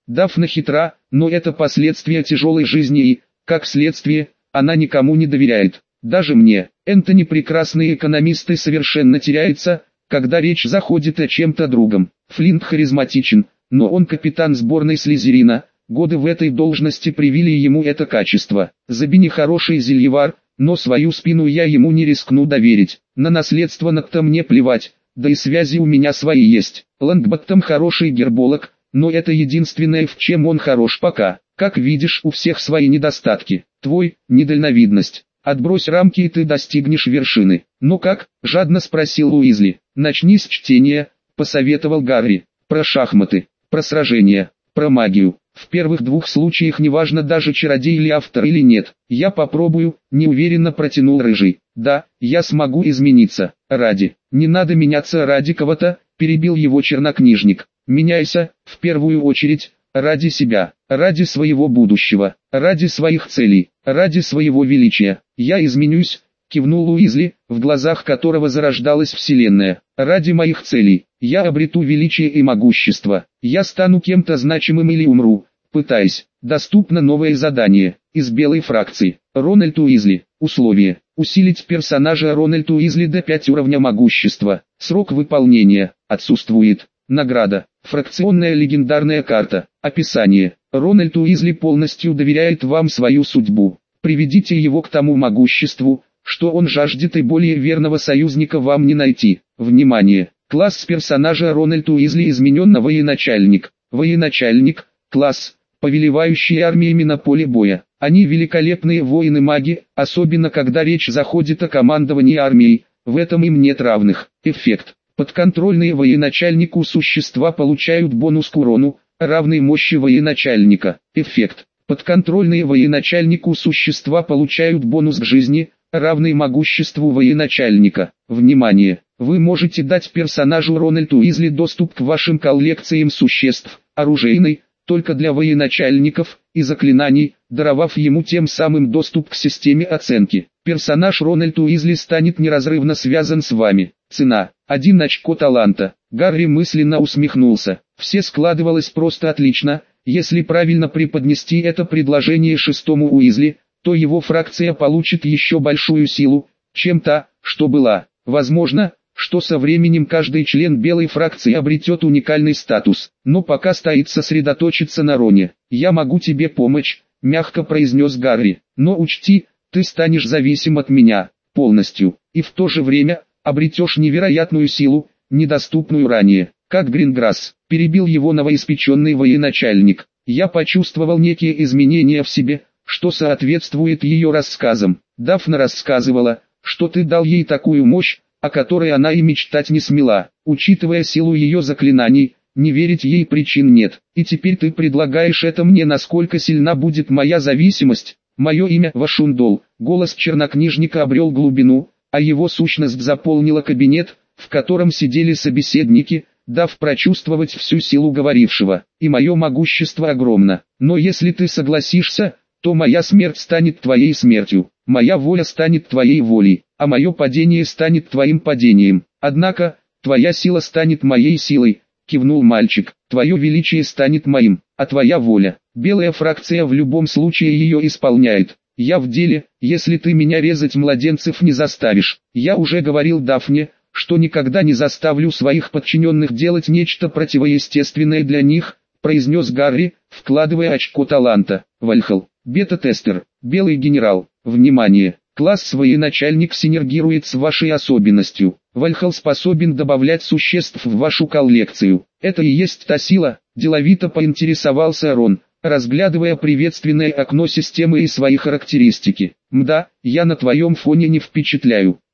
[SPEAKER 1] Дафна хитра, но это последствия тяжелой жизни и, как следствие, она никому не доверяет. Даже мне. Энтони, прекрасный экономист, и совершенно теряется, когда речь заходит о чем-то другом. Флинт харизматичен, но он капитан сборной Слизерина. Годы в этой должности привили ему это качество. Забини хороший зельевар, но свою спину я ему не рискну доверить. На наследство Нокта мне плевать, да и связи у меня свои есть. Лонгботтом хороший герболог, но это единственное, в чем он хорош пока. Как видишь, у всех свои недостатки. Твой – недальновидность. Отбрось рамки, и ты достигнешь вершины. Ну как? – жадно спросил Уизли. Начни с чтения, посоветовал Гарри. Про шахматы, про сражения, про магию. В первых двух случаях неважно, даже чародей или автор или нет. Я попробую, неуверенно протянул Рыжий. Да, я смогу измениться. Ради. Не надо меняться ради кого-то, перебил его чернокнижник. Меняйся, в первую очередь, ради себя, ради своего будущего, ради своих целей, ради своего величия. Я изменюсь, кивнул Уизли, в глазах которого зарождалась вселенная. Ради моих целей, я обрету величие и могущество. Я стану кем-то значимым или умру, пытаясь. Доступно новое задание, из белой фракции. Рональд Уизли. Условие. Усилить персонажа Рональд Уизли до пять уровня могущества. Срок выполнения. Отсутствует. Награда. Фракционная легендарная карта. Описание. Рональд Уизли полностью доверяет вам свою судьбу. Приведите его к тому могуществу, что он жаждет, и более верного союзника вам не найти. Внимание! Класс персонажа Рональд Уизли изменен на военачальник. Военачальник. Класс. Повелевающие армиями на поле боя. Они великолепные воины-маги, особенно когда речь заходит о командовании армией. В этом им нет равных. Эффект. Подконтрольные военачальнику существа получают бонус к урону, равный мощи военачальника. Эффект. Подконтрольные военачальнику существа получают бонус к жизни, равный могуществу военачальника. Внимание! Вы можете дать персонажу Рональд Уизли доступ к вашим коллекциям существ, оружейной, только для военачальников, и заклинаний, даровав ему тем самым доступ к системе оценки. Персонаж Рональд Уизли станет неразрывно связан с вами. Цена – один очко таланта. Гарри мысленно усмехнулся. Все складывалось просто отлично. Если правильно преподнести это предложение шестому Уизли, то его фракция получит еще большую силу, чем та, что была. Возможно, что со временем каждый член белой фракции обретет уникальный статус, но пока стоит сосредоточиться на Роне. «Я могу тебе помочь», – мягко произнес Гарри, – «но учти, ты станешь зависим от меня, полностью, и в то же время, обретешь невероятную силу, недоступную ранее, как Гринграсс», – перебил его новоиспеченный военачальник. «Я почувствовал некие изменения в себе, что соответствует ее рассказам. Дафна рассказывала, что ты дал ей такую мощь, о которой она и мечтать не смела. Учитывая силу ее заклинаний, не верить ей причин нет. И теперь ты предлагаешь это мне, насколько сильна будет моя зависимость. Мое имя Вашундол». Голос чернокнижника обрел глубину, а его сущность заполнила кабинет, в котором сидели собеседники, дав прочувствовать всю силу говорившего. «И мое могущество огромно. Но если ты согласишься, то моя смерть станет твоей смертью, моя воля станет твоей волей, а мое падение станет твоим падением. Однако, твоя сила станет моей силой», — кивнул мальчик. «Твое величие станет моим, а твоя воля. Белая фракция в любом случае ее исполняет. Я в деле, если ты меня резать младенцев не заставишь. Я уже говорил Дафне, что никогда не заставлю своих подчиненных делать нечто противоестественное для них», — произнес Гарри, вкладывая очко таланта. Вальхал. Бета-тестер. Белый генерал. Внимание! Класс военачальник синергирует с вашей особенностью. Вальхал способен добавлять существ в вашу коллекцию. Это и есть та сила, деловито поинтересовался Рон, разглядывая приветственное окно системы и свои характеристики. «Мда, я на твоем фоне не впечатляю».